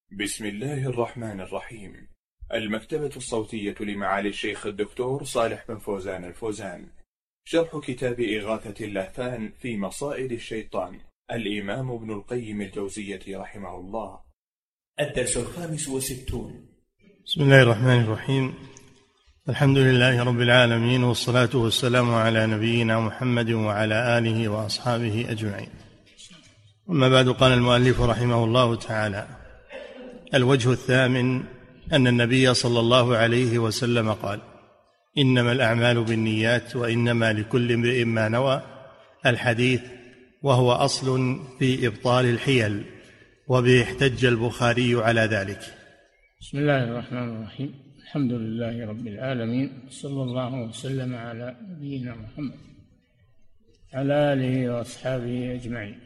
بسم الله الرحمن الرحيم. المكتبة الصوتية لمعالي الشيخ الدكتور صالح بن فوزان الفوزان. شرح كتاب إغاثة اللهفان في مصائد الشيطان، الإمام ابن القيم الجوزية رحمه الله. الدرس 65. بسم الله الرحمن الرحيم. الحمد لله رب العالمين، والصلاة والسلام على نبينا محمد وعلى آله وأصحابه أجمعين. أما بعد، قال المؤلف رحمه الله تعالى: الوجه الثامن أن النبي صلى الله عليه وسلم قال: إنما الأعمال بالنيات وإنما لكل امرئ ما نوى، الحديث، وهو أصل في إبطال الحيل، وبه احتج البخاري على ذلك. بسم الله الرحمن الرحيم. الحمد لله رب العالمين، صلى الله وسلم على نبينا محمد على آله وأصحابه أجمعين.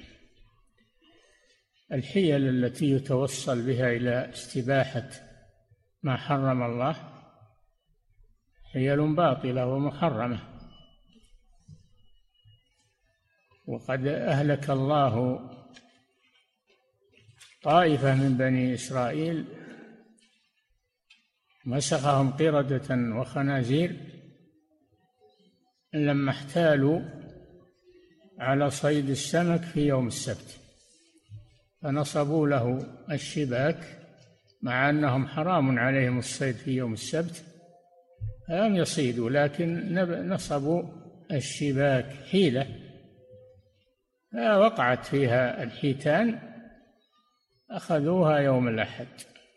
الحيل التي يتوصل بها إلى استباحة ما حرم الله حيل باطلة ومحرمة، وقد أهلك الله طائفة من بني إسرائيل مسخهم قردة وخنازير لما احتالوا على صيد السمك في يوم السبت، فنصبوا له الشباك مع أنهم حرام عليهم الصيد في يوم السبت، لم يصيدوا، لكن نصبوا الشباك حيلة، فوقعت فيها الحيتان، أخذوها يوم الأحد.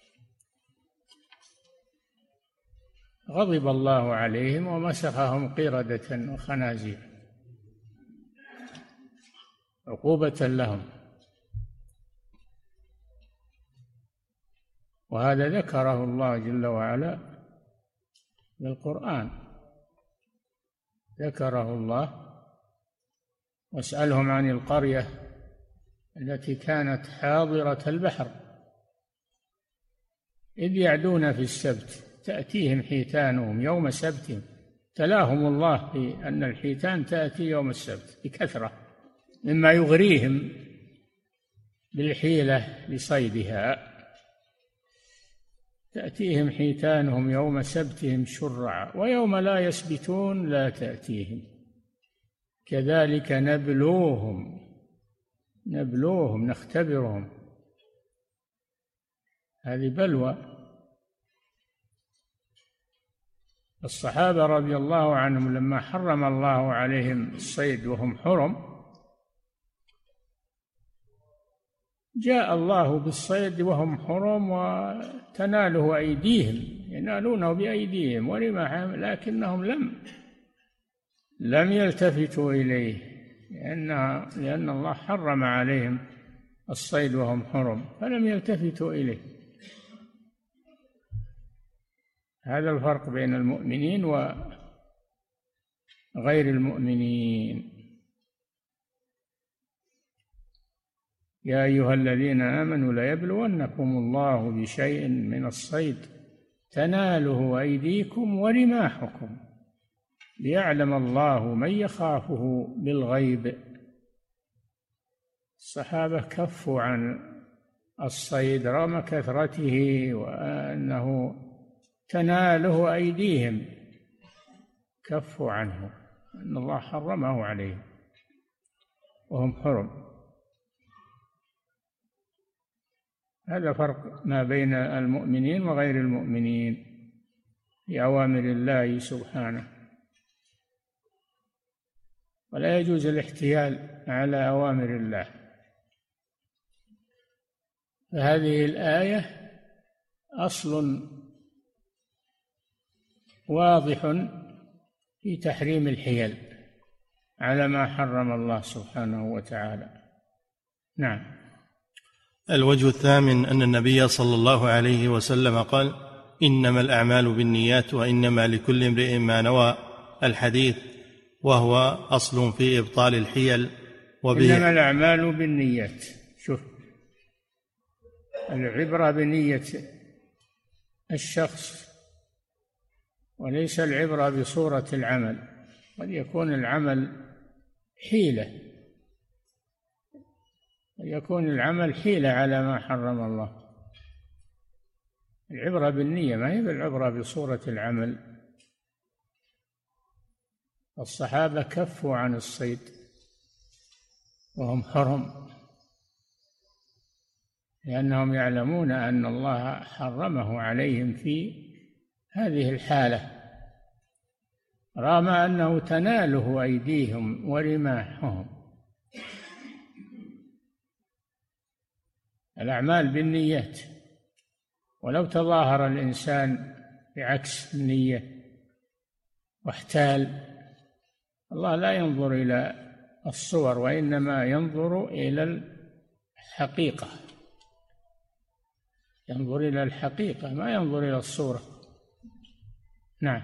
غضب الله عليهم ومسخهم قردة وخنازير عقوبة لهم. وهذا ذكره الله جل وعلا بالقرآن، ذكره الله: واسألهم عن القرية التي كانت حاضرة البحر إذ يعدون في السبت تأتيهم حيتانهم يوم سبتهم. تلاهم الله في أن الحيتان تأتي يوم السبت بكثرة مما يغريهم بالحيلة لصيدها. تأتيهم حيتانهم يوم سبتهم شرعا ويوم لا يسبتون لا تأتيهم، كذلك نبلوهم نختبرهم. هذه بلوى. الصحابة رضي الله عنهم لما حرم الله عليهم الصيد وهم حرم، جاء الله بالصيد وهم حرم وتناله أيديهم، ينالونه بأيديهم ورماحهم، لكنهم لم يلتفتوا إليه، لأن الله حرم عليهم الصيد وهم حرم، فلم يلتفتوا إليه. هذا الفرق بين المؤمنين وغير المؤمنين. يا أيها الذين آمنوا ليبلونكم الله بشيء من الصيد تناله أيديكم ورماحكم ليعلم الله من يخافه بالغيب. الصحابة كفوا عن الصيد رغم كثرته وأنه تناله أيديهم، كفوا عنه، أن الله حرمه عليهم وهم حرم. هذا فرق ما بين المؤمنين وغير المؤمنين في أوامر الله سبحانه، ولا يجوز الاحتيال على أوامر الله. فهذه الآية أصل واضح في تحريم الحيل على ما حرم الله سبحانه وتعالى. نعم. الوجه الثامن أن النبي صلى الله عليه وسلم قال: إنما الأعمال بالنيات وإنما لكل امرئ ما نوى، الحديث، وهو أصل في إبطال الحيل، إنما الأعمال بالنيات. شوف، العبرة بنية الشخص وليس العبرة بصورة العمل. قد يكون العمل حيلة، يكون العمل حيلة على ما حرم الله، العبرة بالنية، ما هي بالعبرة بصورة العمل. الصحابة كفوا عن الصيد وهم حرم، لأنهم يعلمون أن الله حرمه عليهم في هذه الحالة، رغم أنه تناله أيديهم ورماحهم. الأعمال بالنيات، ولو تظاهر الإنسان بعكس النية واحتال، الله لا ينظر إلى الصور، وإنما ينظر إلى الحقيقة، ينظر إلى الحقيقة ما ينظر إلى الصورة. نعم.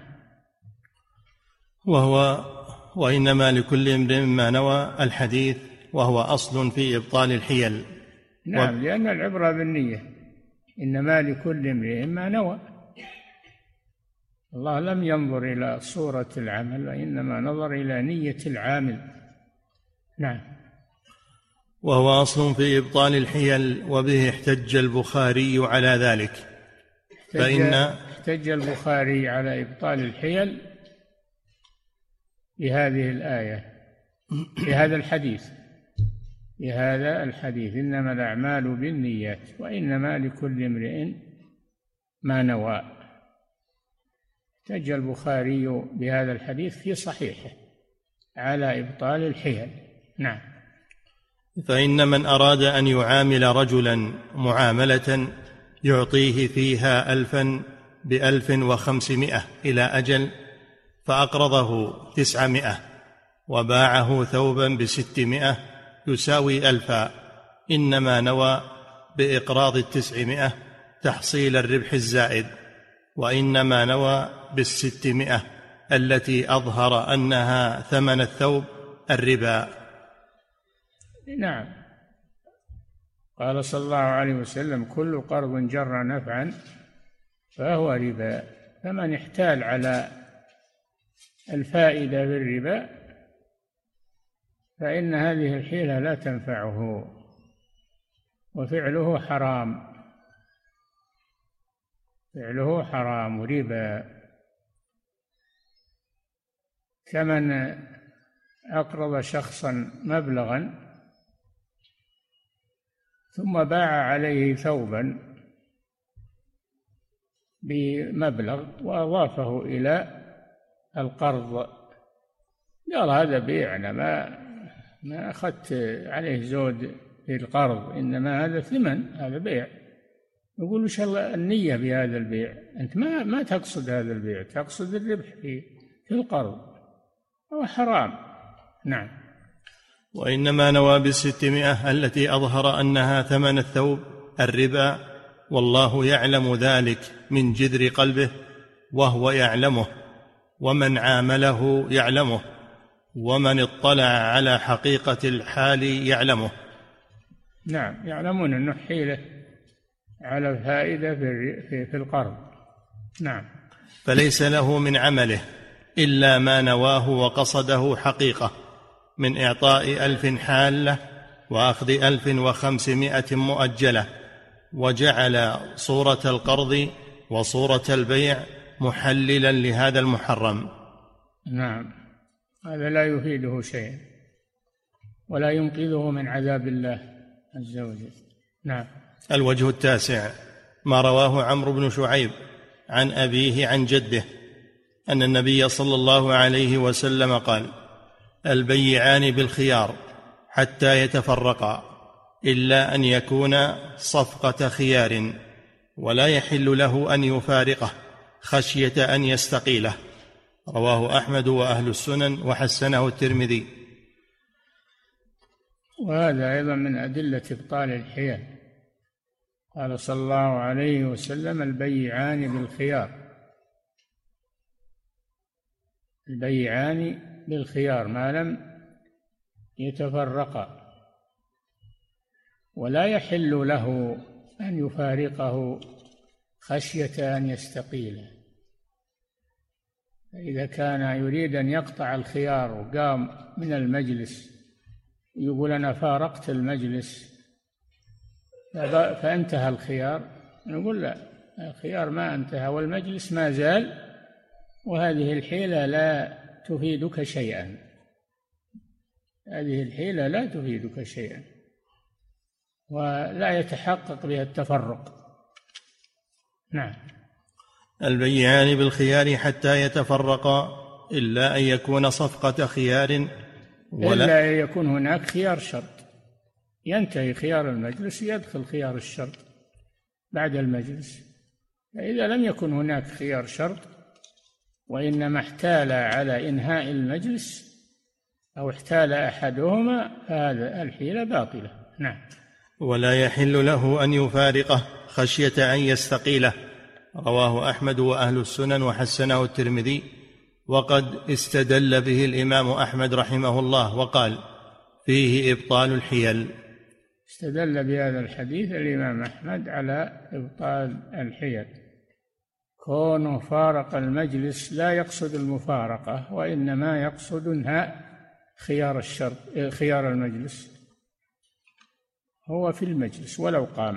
وإنما لكل امرئ ما نوى الحديث، وهو أصل في إبطال الحيل. نعم، لأن العبرة بالنية، إنما لكل امرئ ما نوى. الله لم ينظر إلى صورة العمل، وإنما نظر إلى نية العامل. نعم. وهو أصل في إبطال الحيل، وبه احتج البخاري على ذلك. احتج البخاري على إبطال الحيل بهذه الآية، بهذا الحديث إنما الأعمال بالنيات وإنما لكل امرئ ما نوى. احتج البخاري بهذا الحديث في صحيحه على إبطال الحيل. نعم. فإن من أراد أن يعامل رجلا معاملة يعطيه فيها 1000 ب1500 إلى أجل، فأقرضه 900 وباعه ثوبا ب600 يساوي 1000، إنما نوى بإقراض 900 تحصيل الربح الزائد، وإنما نوى 600 التي أظهر أنها ثمن الثوب الربا. نعم. قال صلى الله عليه وسلم: كل قرض جر نفعا فهو ربا، فمن احتال على الفائدة بالربا فإن هذه الحيلة لا تنفعه، وفعله حرام، فعله حرام ربا. كمن أقرض شخصا مبلغا ثم باع عليه ثوبا بمبلغ وأضافه إلى القرض، قال هذا بيع، أنا ما أخذت عليه زود في القرض، إنما هذا ثمن، هذا بيع. يقول إن شاء الله النية بهذا البيع، أنت ما تقصد هذا البيع، تقصد الربح في القرض، هو حرام. نعم. وإنما نوى 600 التي أظهر أنها ثمن الثوب الربا، والله يعلم ذلك من جذر قلبه، وهو يعلمه، ومن عامله يعلمه، ومن اطلع على حقيقة الحال يعلمه. نعم، يعلمون أنه حيلة على الفائدة في القرض. نعم. فليس له من عمله إلا ما نواه وقصده حقيقة، من إعطاء 1000 حالة وأخذ 1500 مؤجلة، وجعل صورة القرض وصورة البيع محللا لهذا المحرم. نعم، هذا لا يفيده شيئا ولا ينقذه من عذاب الله عز وجل. نعم. الوجه التاسع ما رواه عمرو بن شعيب عن أبيه عن جده أن النبي صلى الله عليه وسلم قال: البيعان بالخيار حتى يتفرقا، إلا أن يكون صفقة خيار، ولا يحل له أن يفارقه خشية أن يستقيله. رواه أحمد وأهل السنن وحسنه الترمذي. وهذا أيضا من أدلة إبطال الحيل. قال صلى الله عليه وسلم: البيعان بالخيار، البيعان بالخيار ما لم يتفرقا، ولا يحل له أن يفارقه خشية أن يستقيله. إذا كان يريد أن يقطع الخيار وقام من المجلس يقول أنا فارقت المجلس فانتهى الخيار، نقول لا، الخيار ما انتهى والمجلس ما زال، وهذه الحيلة لا تفيدك شيئا، هذه الحيلة لا تفيدك شيئا، ولا يتحقق بها التفرق. نعم. البيعان بالخيار حتى يتفرقا إلا أن يكون صفقة خيار إلا أن يكون هناك خيار شرط، ينتهي خيار المجلس يدخل خيار الشرط بعد المجلس. فإذا لم يكن هناك خيار شرط وإنما احتال على إنهاء المجلس أو احتال أحدهما فهذا الحيلة باطلة. نعم. ولا يحل له أن يفارقه خشية أن يستقيله. رواه أحمد وأهل السنن وحسنه الترمذي، وقد استدل به الإمام أحمد رحمه الله وقال فيه إبطال الحيل. استدل بهذا الحديث الإمام أحمد على إبطال الحيل، كونه فارق المجلس لا يقصد المفارقة وإنما يقصد انهاء خيار المجلس، هو في المجلس ولو قام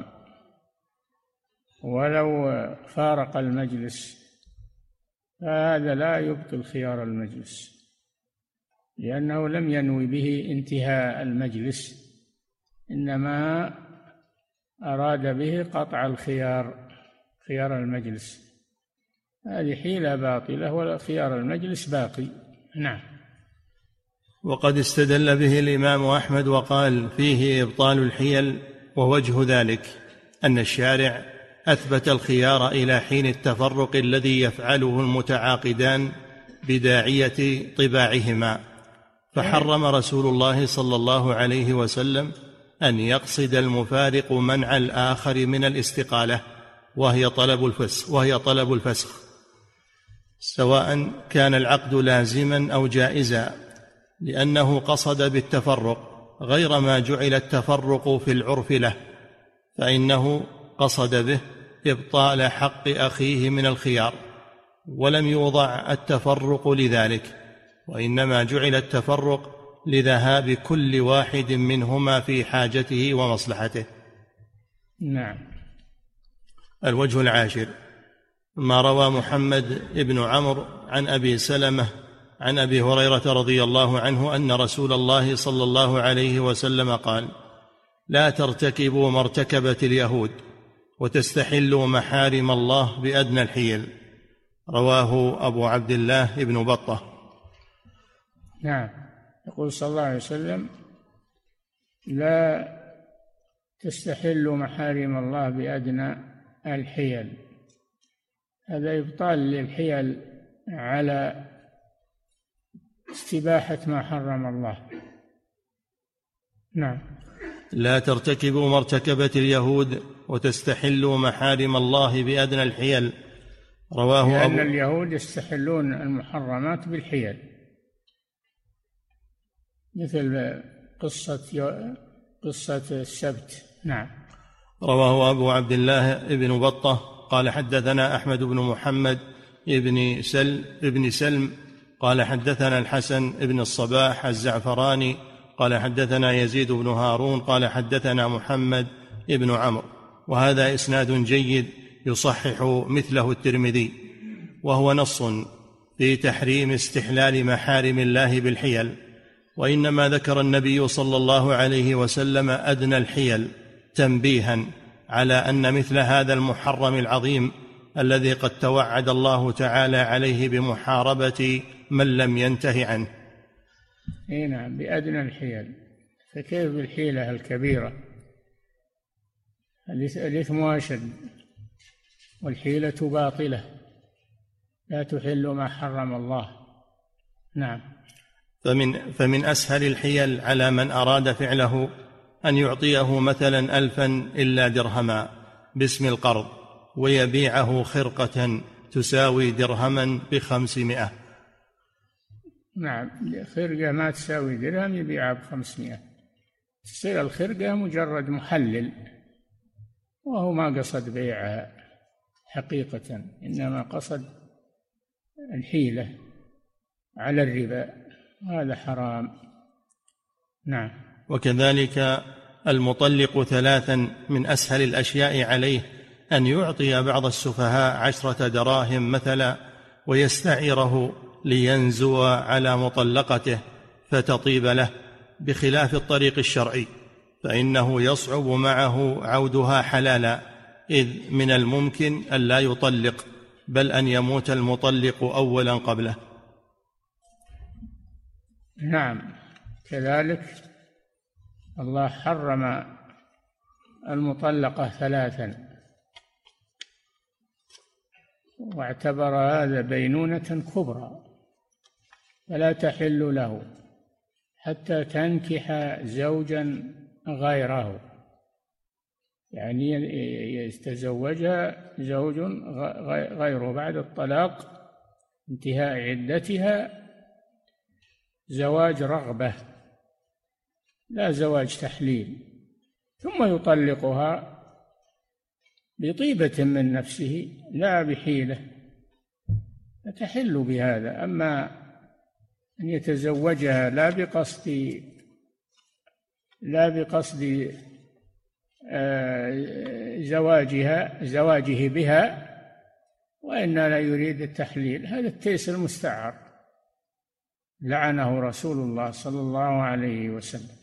ولو فارق المجلس، فهذا لا يبطل خيار المجلس لأنه لم ينوي به انتهاء المجلس، إنما أراد به قطع خيار المجلس. هذه حيلة باطلة وخيار المجلس باقي. نعم. وقد استدل به الإمام أحمد وقال فيه إبطال الحيل، ووجه ذلك أن الشارع أثبت الخيار إلى حين التفرق الذي يفعله المتعاقدان بداعية طباعهما، فحرم رسول الله صلى الله عليه وسلم أن يقصد المفارق منع الآخر من الاستقالة وهي طلب الفسخ، سواء كان العقد لازما أو جائزا، لأنه قصد بالتفرق غير ما جعل التفرق في العرف له، فإنه قصد به إبطال حق أخيه من الخيار، ولم يوضع التفرق لذلك، وإنما جعل التفرق لذهاب كل واحد منهما في حاجته ومصلحته. نعم. الوجه العاشر ما روى محمد بن عمرو عن أبي سلمة عن أبي هريرة رضي الله عنه أن رسول الله صلى الله عليه وسلم قال: لا ترتكبوا ما ارتكبت اليهود وتستحلوا محارم الله بأدنى الحيل. رواه أبو عبد الله بن بطة. نعم. يقول صلى الله عليه وسلم: لا تستحلوا محارم الله بأدنى الحيل. هذا إبطال للحيل على استباحة ما حرم الله. نعم. لا ترتكبوا ما ارتكبت اليهود وتستحلوا محارم الله بأدنى الحيل. رواه لأن اليهود يستحلون المحرمات بالحيل، مثل قصة السبت. نعم. رواه أبو عبد الله بن بطة قال: حدثنا أحمد بن محمد بن سلم قال: حدثنا الحسن بن الصباح الزعفراني قال: حدثنا يزيد بن هارون قال: حدثنا محمد بن عمرو. وهذا إسناد جيد يصحح مثله الترمذي، وهو نص في تحريم استحلال محارم الله بالحيل، وإنما ذكر النبي صلى الله عليه وسلم أدنى الحيل تنبيها على أن مثل هذا المحرم العظيم الذي قد توعد الله تعالى عليه بمحاربة من لم ينته عنه. نعم، بأدنى الحيل، فكيف بالحيلة الكبيرة؟ الإثم أشد، والحيلة باطلة لا تحل ما حرم الله. نعم. فمن أسهل الحيل على من أراد فعله أن يعطيه مثلا 1000 إلا درهما باسم القرض، ويبيعه خرقة تساوي درهما ب500. نعم، خرقة ما تساوي درهم يبيعها ب500، تصير الخرقة مجرد محلل، وهو ما قصد بيعها حقيقة، إنما قصد الحيلة على الربا، هذا حرام. نعم. وكذلك المطلق 3 من أسهل الأشياء عليه أن يعطي بعض السفهاء 10 دراهم مثلا ويستعيره لينزو على مطلقته فتطيب له، بخلاف الطريق الشرعي، فإنه يصعب معه عودها حلالا، إذ من الممكن أن لا يطلق، بل أن يموت المطلق أولا قبله. نعم، كذلك الله حرم المطلقة 3 واعتبر هذا بينونة كبرى، فلا تحل له حتى تنكح زوجا غيره، يعني يتزوجها زوج غيره بعد الطلاق، انتهاء عدتها، زواج رغبة لا زواج تحليل، ثم يطلقها بطيبة من نفسه لا بحيلة، فتحل بهذا. أما أن يتزوجها لا بقصد زواجه بها، وإنما لا يريد التحليل، هذا التيس المستعار لعنه رسول الله صلى الله عليه وسلم.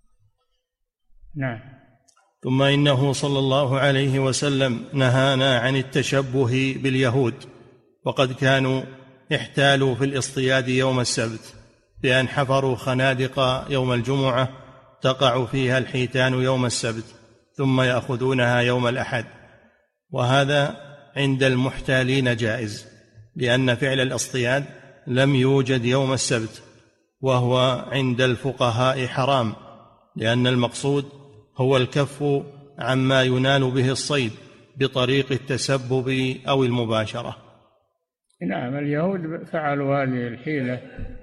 نعم. ثم إنه صلى الله عليه وسلم نهانا عن التشبه باليهود، وقد كانوا احتالوا في الاصطياد يوم السبت بأن حفروا خنادق يوم الجمعة تقع فيها الحيتان يوم السبت، ثم يأخذونها يوم الأحد، وهذا عند المحتالين جائز، لأن فعل الاصطياد لم يوجد يوم السبت، وهو عند الفقهاء حرام، لأن المقصود هو الكف عما ينال به الصيد بطريق التسبب أو المباشرة. نعم، اليهود فعلوا هذه الحيلة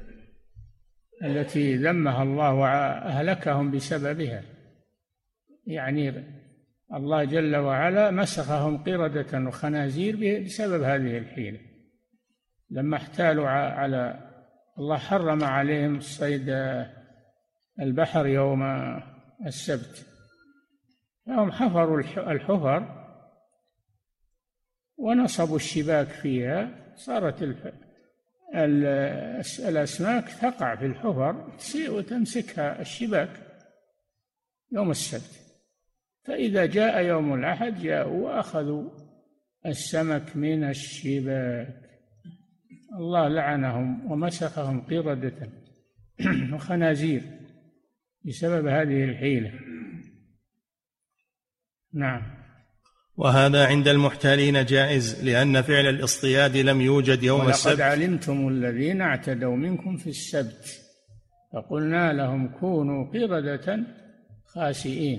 التي ذمها الله وأهلكهم بسببها، يعني الله جل وعلا مسخهم قردة وخنازير بسبب هذه الحيلة، لما احتالوا على الله حرم عليهم صيد البحر يوم السبت، فهم حفروا الحفر ونصبوا الشباك فيها، صارت الأسماك تقع في الحفر وتمسكها الشباك يوم السبت، فإذا جاء يوم الأحد جاءوا وأخذوا السمك من الشباك، الله لعنهم ومسخهم قردة وخنازير بسبب هذه الحيلة. نعم. وهذا عند المحتالين جائز، لأن فعل الاصطياد لم يوجد يوم السبت. ولقد علمتم الذين اعتدوا منكم في السبت فقلنا لهم كونوا قردة خاسئين.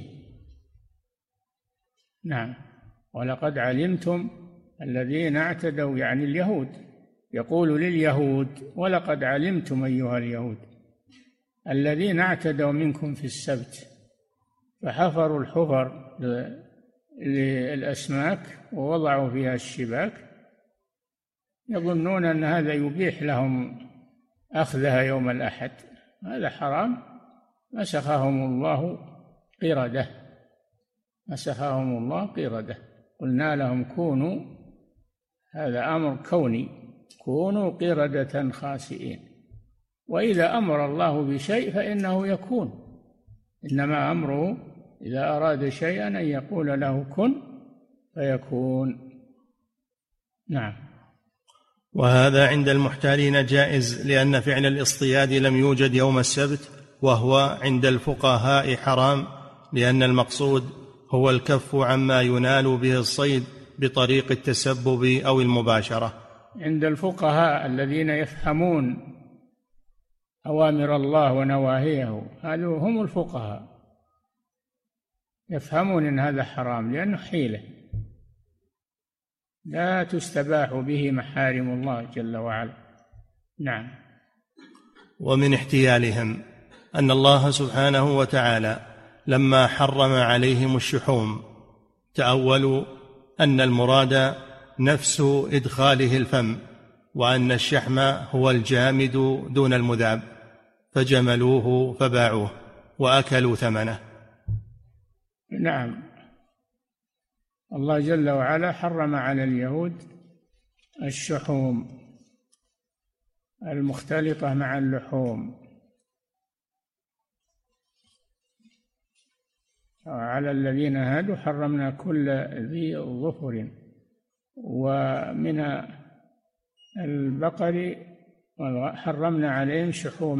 نعم. ولقد علمتم الذين اعتدوا، يعني اليهود، يقول لليهود ولقد علمتم أيها اليهود الذين اعتدوا منكم في السبت، فحفروا الحفر للأسماك ووضعوا فيها الشباك، يظنون أن هذا يبيح لهم أخذها يوم الأحد، هذا حرام، مسخهم الله قردة، مسخهم الله قردة. قلنا لهم كونوا، هذا أمر كوني، كونوا قردة خاسئين، وإذا أمر الله بشيء فإنه يكون، إنما أمره إذا أراد شيئا أن يقول له كن فيكون. نعم. وهذا عند المحتالين جائز، لأن فعل الاصطياد لم يوجد يوم السبت، وهو عند الفقهاء حرام، لأن المقصود هو الكف عما ينال به الصيد بطريق التسبب أو المباشرة. عند الفقهاء الذين يفهمون أوامر الله ونواهيه، هذو هم الفقهاء، يفهمون أن هذا حرام لأنه حيلة لا تستباح به محارم الله جل وعلا. نعم. ومن احتيالهم أن الله سبحانه وتعالى لما حرم عليهم الشحوم تأولوا أن المراد نفس إدخاله الفم، وأن الشحم هو الجامد دون المذاب، فجملوه فباعوه وأكلوا ثمنه. نعم، الله جل وعلا حرم على اليهود الشحوم المختلطة مع اللحوم، وعلى الذين هادوا حرمنا كل ذي ظفر، ومن البقر حرمنا عليهم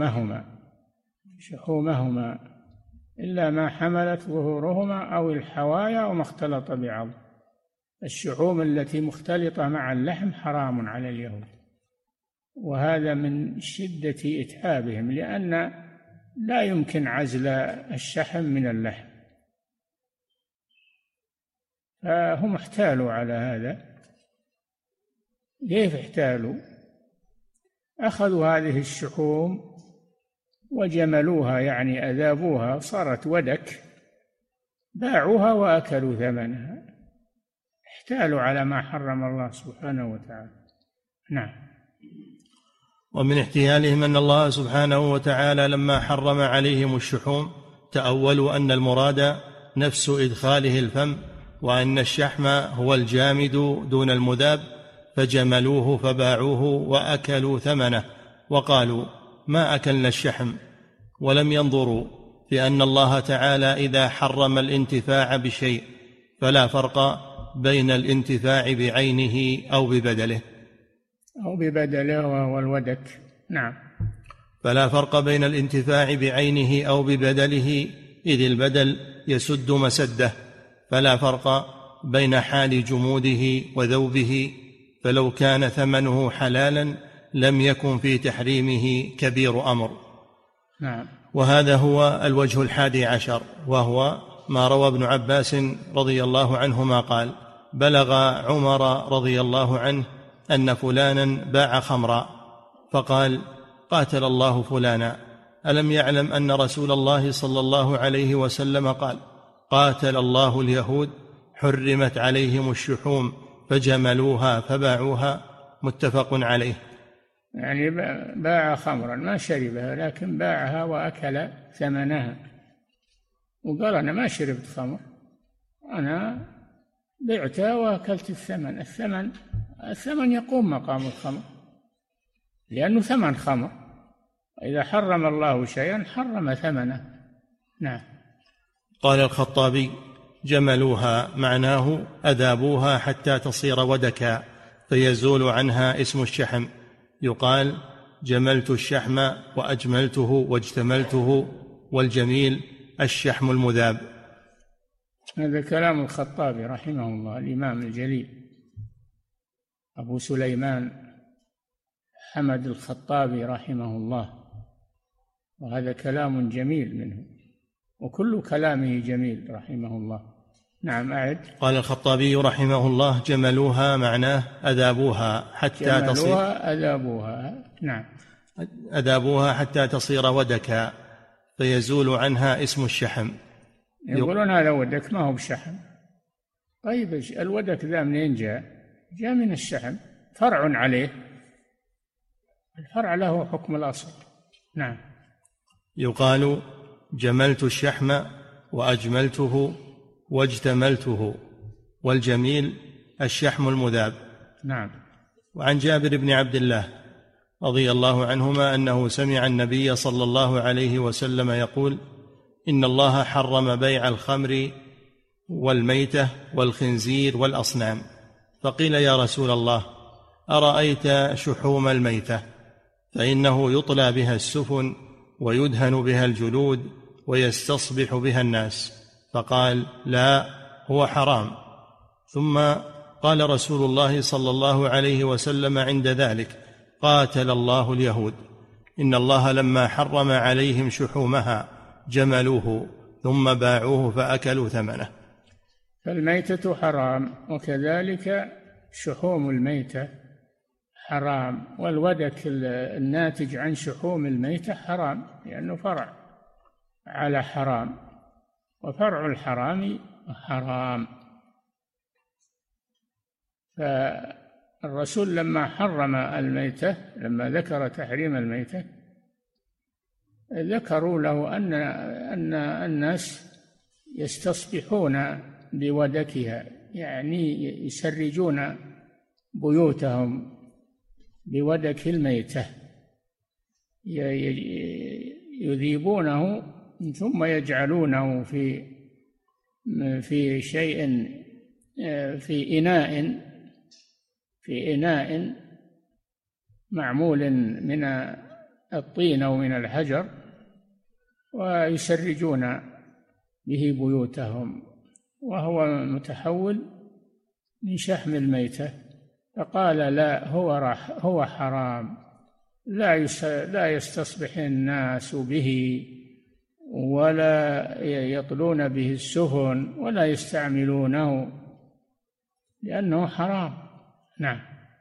شحومهما إلا ما حملت ظهورهما أو الحوايا وما اختلط بعظم. الشحوم التي مختلطة مع اللحم حرام على اليهود، وهذا من شدة إتعابهم، لأن لا يمكن عزل الشحم من اللحم، فهم احتالوا على هذا. كيف احتالوا؟ أخذوا هذه الشحوم وجملوها، يعني أذابوها، صارت ودك، باعوها وأكلوا ثمنها، احتالوا على ما حرم الله سبحانه وتعالى. نعم. ومن احتيالهم أن الله سبحانه وتعالى لما حرم عليهم الشحوم تأولوا أن المراد نفس إدخاله الفم، وأن الشحم هو الجامد دون المذاب، فجملوه فباعوه وأكلوا ثمنه، وقالوا ما أكلنا الشحم، ولم ينظروا في أن الله تعالى إذا حرم الانتفاع بشيء فلا فرق بين الانتفاع بعينه أو ببدله وهو الودك. نعم. فلا فرق بين الانتفاع بعينه أو ببدله، إذ البدل يسد مسده، فلا فرق بين حال جموده وذوبه، فلو كان ثمنه حلالا لم يكن في تحريمه كبير أمر. نعم. وهذا هو الوجه 11، وهو ما روى ابن عباس رضي الله عنهما قال: بلغ عمر رضي الله عنه أن فلانا باع خمرا، فقال: قاتل الله فلانا، ألم يعلم أن رسول الله صلى الله عليه وسلم قال: قاتل الله اليهود حرمت عليهم الشحوم فجملوها فباعوها. متفق عليه. يعني باع خمرا، ما شربها لكن باعها وأكل ثمنها، وقال أنا ما شربت خمر، أنا بعتها وأكلت الثمن. الثمن يقوم مقام الخمر، لأنه ثمن خمر، إذا حرم الله شيئا حرم ثمنه. نعم. قال الخطابي: جملوها معناه أذابوها حتى تصير ودكا فيزول عنها اسم الشحم، يقال جملت الشحم وأجملته واجتملته، والجميل الشحم المذاب. هذا كلام الخطابي رحمه الله، الإمام الجليل أبو سليمان حمد الخطابي رحمه الله، وهذا كلام جميل منه، وكل كلامه جميل رحمه الله. نعم. أعد. قال الخطابي رحمه الله: جملوها معناه أذابوها حتى تصير أذابوها. نعم. أذابوها حتى تصير ودكا فيزول عنها اسم الشحم. يقولون هذا ودك ما هو بشحم. طيب الودك ذا منين جاء؟ جاء من الشحم، فرع عليه، الفرع له حكم الأصل. نعم. يقال جملت الشحم وأجملته واجتملته، والجميل الشحم المذاب. نعم. وعن جابر بن عبد الله رضي الله عنهما أنه سمع النبي صلى الله عليه وسلم يقول: إن الله حرم بيع الخمر والميتة والخنزير والأصنام. فقيل: يا رسول الله، أرأيت شحوم الميتة؟ فإنه يطلى بها السفن ويدهن بها الجلود ويستصبح بها الناس. فقال: لا، هو حرام. ثم قال رسول الله صلى الله عليه وسلم عند ذلك: قاتل الله اليهود، إن الله لما حرم عليهم شحومها جملوه ثم باعوه فأكلوا ثمنه. فالميتة حرام، وكذلك شحوم الميتة حرام، والودك الناتج عن شحوم الميتة حرام، لأنه فرع على حرام، وفرع الحرام حرام. فالرسول لما حرم الميتة، لما ذكر تحريم الميتة، ذكروا له أن الناس يستصبحون بودكها، يعني يسرجون بيوتهم بودك الميتة، يذيبونه ثم يجعلونه في شيء، في إناء معمول من الطين أو من الحجر، ويسرجون به بيوتهم، وهو متحول من شحم الميتة. فقال لا، هو حرام، لا يستصبح الناس به، ولا يطلون به السفن، ولا يستعملونه، لأنه حرام. نعم.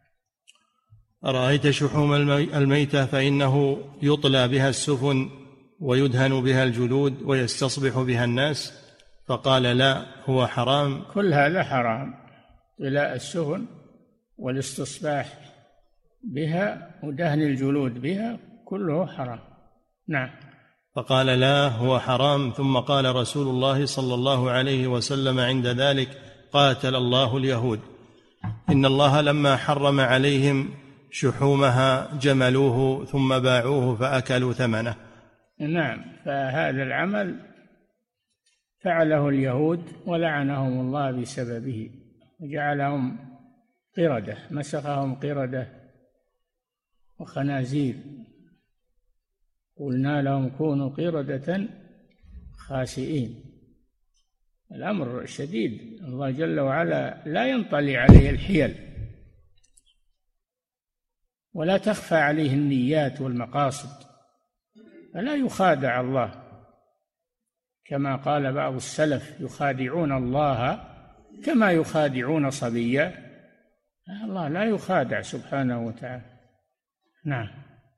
أرأيت شحوم الميتة فإنه يطلى بها السفن ويدهن بها الجلود ويستصبح بها الناس؟ فقال لا، هو حرام. كل هذا حرام، طلاء السفن والاستصباح بها ودهن الجلود بها كله حرام. نعم. فقال لا، هو حرام. ثم قال رسول الله صلى الله عليه وسلم عند ذلك: قاتل الله اليهود، إن الله لما حرم عليهم شحومها جملوه ثم باعوه فأكلوا ثمنه. نعم. فهذا العمل فعله اليهود ولعنهم الله بسببه، وجعلهم قردة، مسخهم قردة وخنازير، قلنا لهم كونوا قردة خاسئين. الأمر شديد، الله جل وعلا لا ينطلي عليه الحيل، ولا تخفى عليه النيات والمقاصد، فلا يخادع الله، كما قال بعض السلف: يخادعون الله كما يخادعون صبيا. الله لا يخادع سبحانه وتعالى. نعم.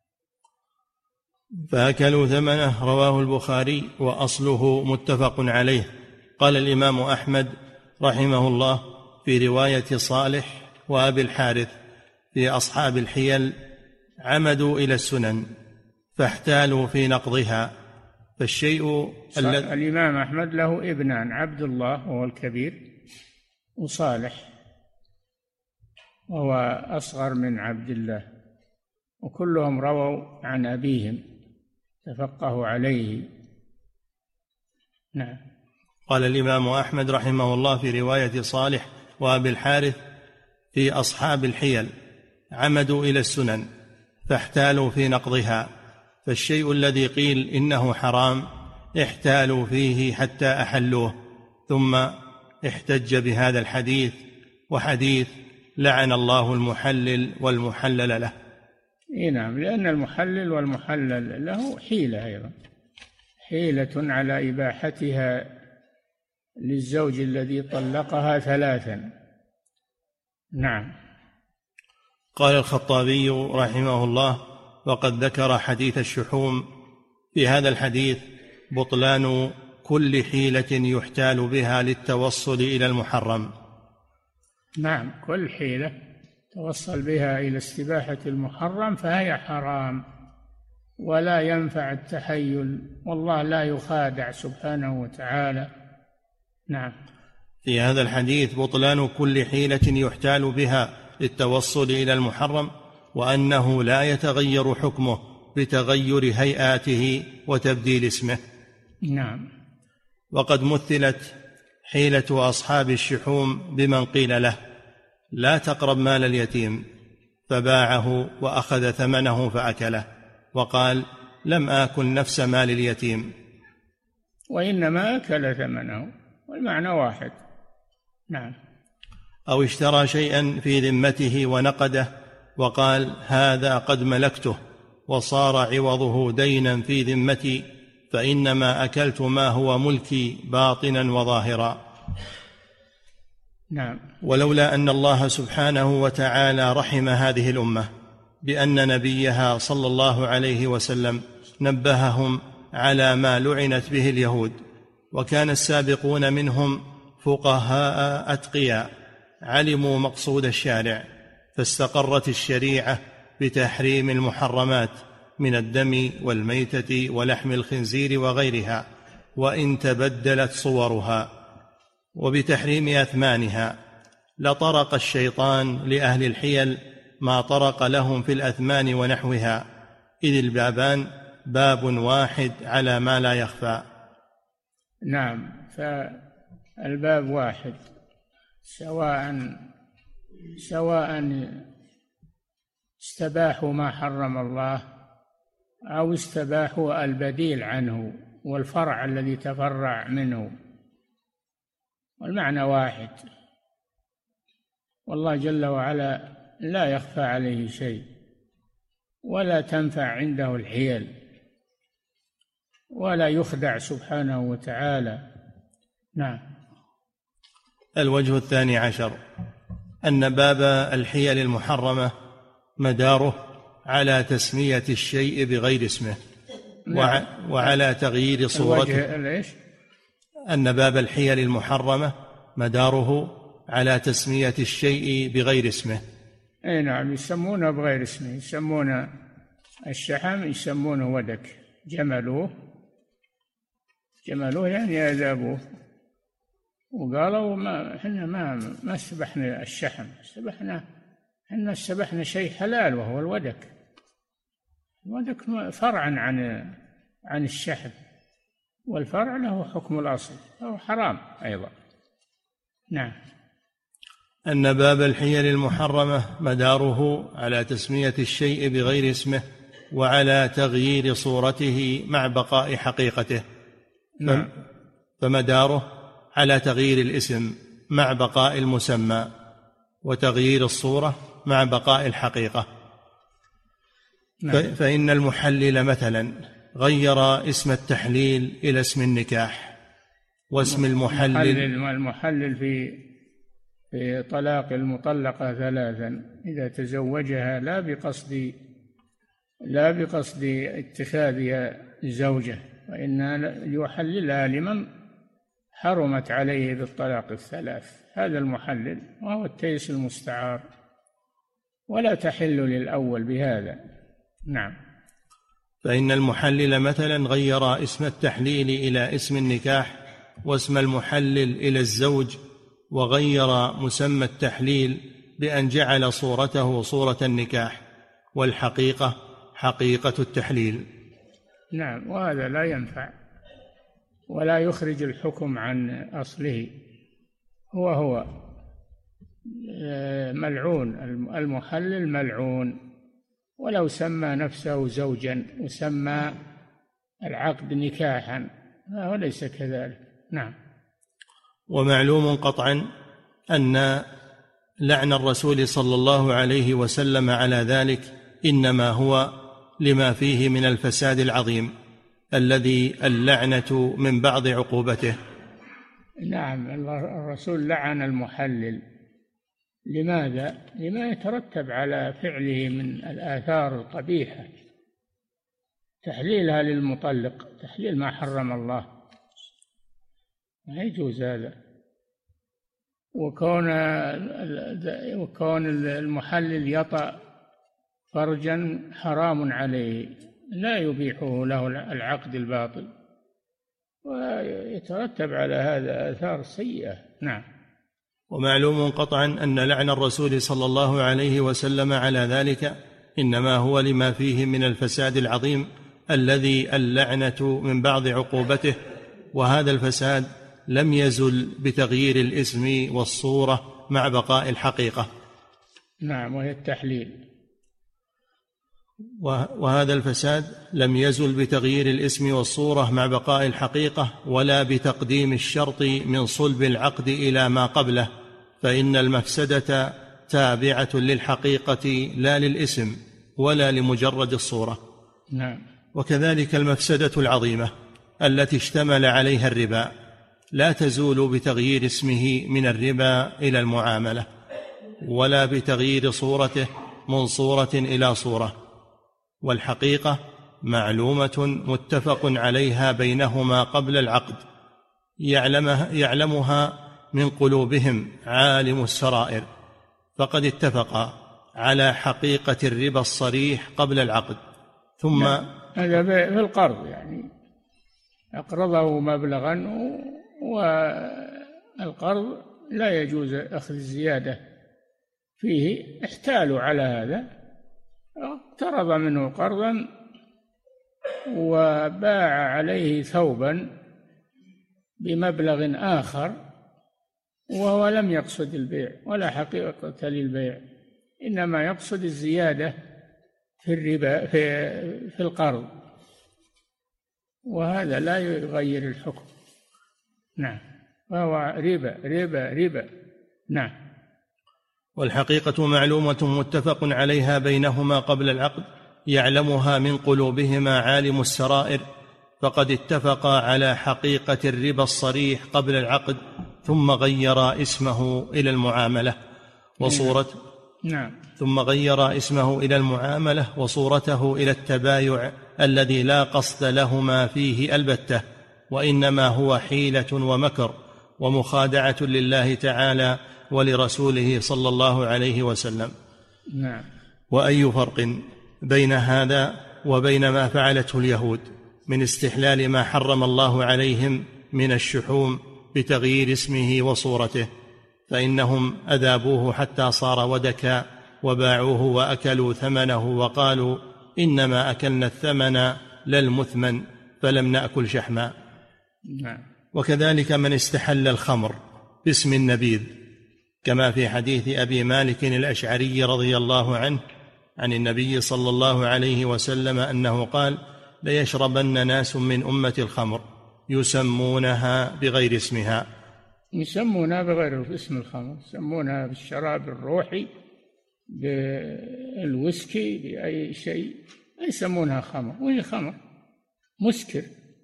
فأكلوا ثمنه، رواه البخاري، وأصله متفق عليه. قال الإمام أحمد رحمه الله في رواية صالح وأبي الحارث في أصحاب الحيل: عمدوا إلى السنن فاحتالوا في نقضها، فالشيء الإمام أحمد له ابنان: عبد الله وهو الكبير، وصالح وهو أصغر من عبد الله، وكلهم رووا عن أبيهم، تفقهوا عليه. نعم. قال الإمام أحمد رحمه الله في رواية صالح وأبي الحارث في أصحاب الحيل: عمدوا إلى السنن فاحتالوا في نقضها، فالشيء الذي قيل إنه حرام احتالوا فيه حتى أحلوه، ثم احتج بهذا الحديث وحديث: لعن الله المحلل والمحلل له. نعم، لأن المحلل والمحلل له حيلة أيضا، حيلة على إباحتها للزوج الذي طلقها ثلاثا. نعم. قال الخطابي رحمه الله: وقد ذكر حديث الشحوم. في هذا الحديث بطلان كل حيلة يحتال بها للتوصل إلى المحرم. نعم، كل حيلة توصل بها إلى استباحة المحرم فهي حرام، ولا ينفع التحيل، والله لا يخادع سبحانه وتعالى. نعم. في هذا الحديث بطلان كل حيلة يحتال بها للتوصل إلى المحرم، وأنه لا يتغير حكمه بتغير هيئاته وتبديل اسمه. نعم. وقد مثلت حيلة أصحاب الشحوم بمن قيل له: لا تقرب مال اليتيم، فباعه وأخذ ثمنه فأكله، وقال: لم آكل نفس مال اليتيم، وإنما أكل ثمنه، والمعنى واحد. نعم. أو اشترى شيئا في ذمته ونقده وقال: هذا قد ملكته وصار عوضه دينا في ذمتي، فإنما أكلت ما هو ملكي باطنا وظاهرا. نعم. ولولا أن الله سبحانه وتعالى رحم هذه الأمة بأن نبيها صلى الله عليه وسلم نبههم على ما لعنت به اليهود، وكان السابقون منهم فقهاء أتقياء علموا مقصود الشارع، فاستقرت الشريعة بتحريم المحرمات من الدم والميتة ولحم الخنزير وغيرها، وإن تبدلت صورها. وبتحريم أثمانها، لطرق الشيطان لأهل الحيل ما طرق لهم في الأثمان ونحوها، إذ البابان باب واحد على ما لا يخفى. نعم، فالباب واحد، سواء استباحوا ما حرم الله أو استباحوا البديل عنه والفرع الذي تفرع منه، والمعنى واحد، والله جل وعلا لا يخفى عليه شيء ولا تنفع عنده الحيل ولا يخدع سبحانه وتعالى. نعم. الوجه الثاني عشر أن باب الحيل المحرمة مداره على تسمية الشيء بغير اسمه وعلى تغيير صورته. أن باب الحيل المحرمة مداره على تسمية الشيء بغير اسمه. أي نعم، يسمونه بغير اسمه، يسمونه الشحم يسمونه ودك، جملوه يعني أذابوه، وقالوا احنا ما سبحنا الشحم، احنا سبحنا شيء حلال وهو الودك. الودك فرعا عن الشحم، والفرع له حكم الأصل، فهو حرام أيضا. نعم. أن باب الحيل المحرمة مداره على تسمية الشيء بغير اسمه وعلى تغيير صورته مع بقاء حقيقته. نعم. فمداره على تغيير الاسم مع بقاء المسمى، وتغيير الصورة مع بقاء الحقيقة. نعم. فإن المحلل مثلا غير اسم التحليل إلى اسم النكاح، واسم المحلل في طلاق المطلقة 3 إذا تزوجها لا بقصد اتخاذها زوجة، وإنما يحللها لمن حرمت عليه بالطلاق 3، هذا المحلل، وهو التيس المستعار، ولا تحل للأول بهذا. نعم. فإن المحلل مثلا غير اسم التحليل إلى اسم النكاح، واسم المحلل إلى الزوج، وغير مسمى التحليل بأن جعل صورته صورة النكاح، والحقيقة حقيقة التحليل. نعم، وهذا لا ينفع ولا يخرج الحكم عن أصله، هو ملعون، المحلل ملعون، ولو سمى نفسه زوجا وسمى العقد نكاحا وليس كذلك. نعم. ومعلوم قطعا أن لعن الرسول صلى الله عليه وسلم على ذلك إنما هو لما فيه من الفساد العظيم الذي اللعنة من بعض عقوبته. نعم، الرسول لعن المحلل. لماذا؟ لما يترتب على فعله من الآثار القبيحة، تحليلها للمطلق، تحليل ما حرم الله، ما يجوز هذا. وكون المحلل يطأ فرجا حرام عليه، لا يبيحه له العقد الباطل، ويترتب على هذا آثار سيئة. نعم. ومعلوم قطعا أن لعن الرسول صلى الله عليه وسلم على ذلك إنما هو لما فيه من الفساد العظيم الذي اللعنة من بعض عقوبته، وهذا الفساد لم يزل بتغيير الاسم والصورة مع بقاء الحقيقة. نعم، وهي التحليل. وهذا الفساد لم يزل بتغيير الاسم والصورة مع بقاء الحقيقة، ولا بتقديم الشرط من صلب العقد إلى ما قبله، فإن المفسدة تابعة للحقيقة لا للاسم ولا لمجرد الصورة. نعم. وكذلك المفسدة العظيمة التي اشتمل عليها الربا لا تزول بتغيير اسمه من الربا إلى المعاملة، ولا بتغيير صورته من صورة إلى صورة، والحقيقة معلومة متفق عليها بينهما قبل العقد، يعلمها من قلوبهم عالم السرائر، فقد اتفقا على حقيقة الربا الصريح قبل العقد. ثم هذا في القرض، يعني أقرضه مبلغا القرض لا يجوز أخذ الزيادة فيه. احتالوا على هذا، اقترض منه قرضا وباع عليه ثوبا بمبلغ آخر وهو لم يقصد البيع ولا حقيقة للبيع، إنما يقصد الزيادة في الربا في القرض، وهذا لا يغير الحكم. نعم، فهو ربا ربا ربا. نعم. والحقيقة معلومة متفق عليها بينهما قبل العقد، يعلمها من قلوبهما عالم السرائر، فقد اتفقا على حقيقة الربا الصريح قبل العقد، ثم غير اسمه إلى المعاملة وصورته إلى التبايع الذي لا قصد لهما فيه البتة، وإنما هو حيلة ومكر ومخادعة لله تعالى ولرسوله صلى الله عليه وسلم. نعم. وأي فرق بين هذا وبين ما فعلته اليهود من استحلال ما حرم الله عليهم من الشحوم بتغيير اسمه وصورته؟ فإنهم أذابوه حتى صار ودكا، وباعوه وأكلوا ثمنه وقالوا إنما أكلنا الثمن لا المثمن فلم نأكل شحما. نعم. وكذلك من استحل الخمر باسم النبيذ، كما في حديث أبي مالك الأشعري رضي الله عنه عن النبي صلى الله عليه وسلم أنه قال: ليشربن ناس من أمة الخمر يسمونها بغير اسمها. يسمونها بغير اسم الخمر، يسمونها بالشراب الروحي، بالويسكي، بأي شيء يسمونها خمر، وهي خمر مسكر.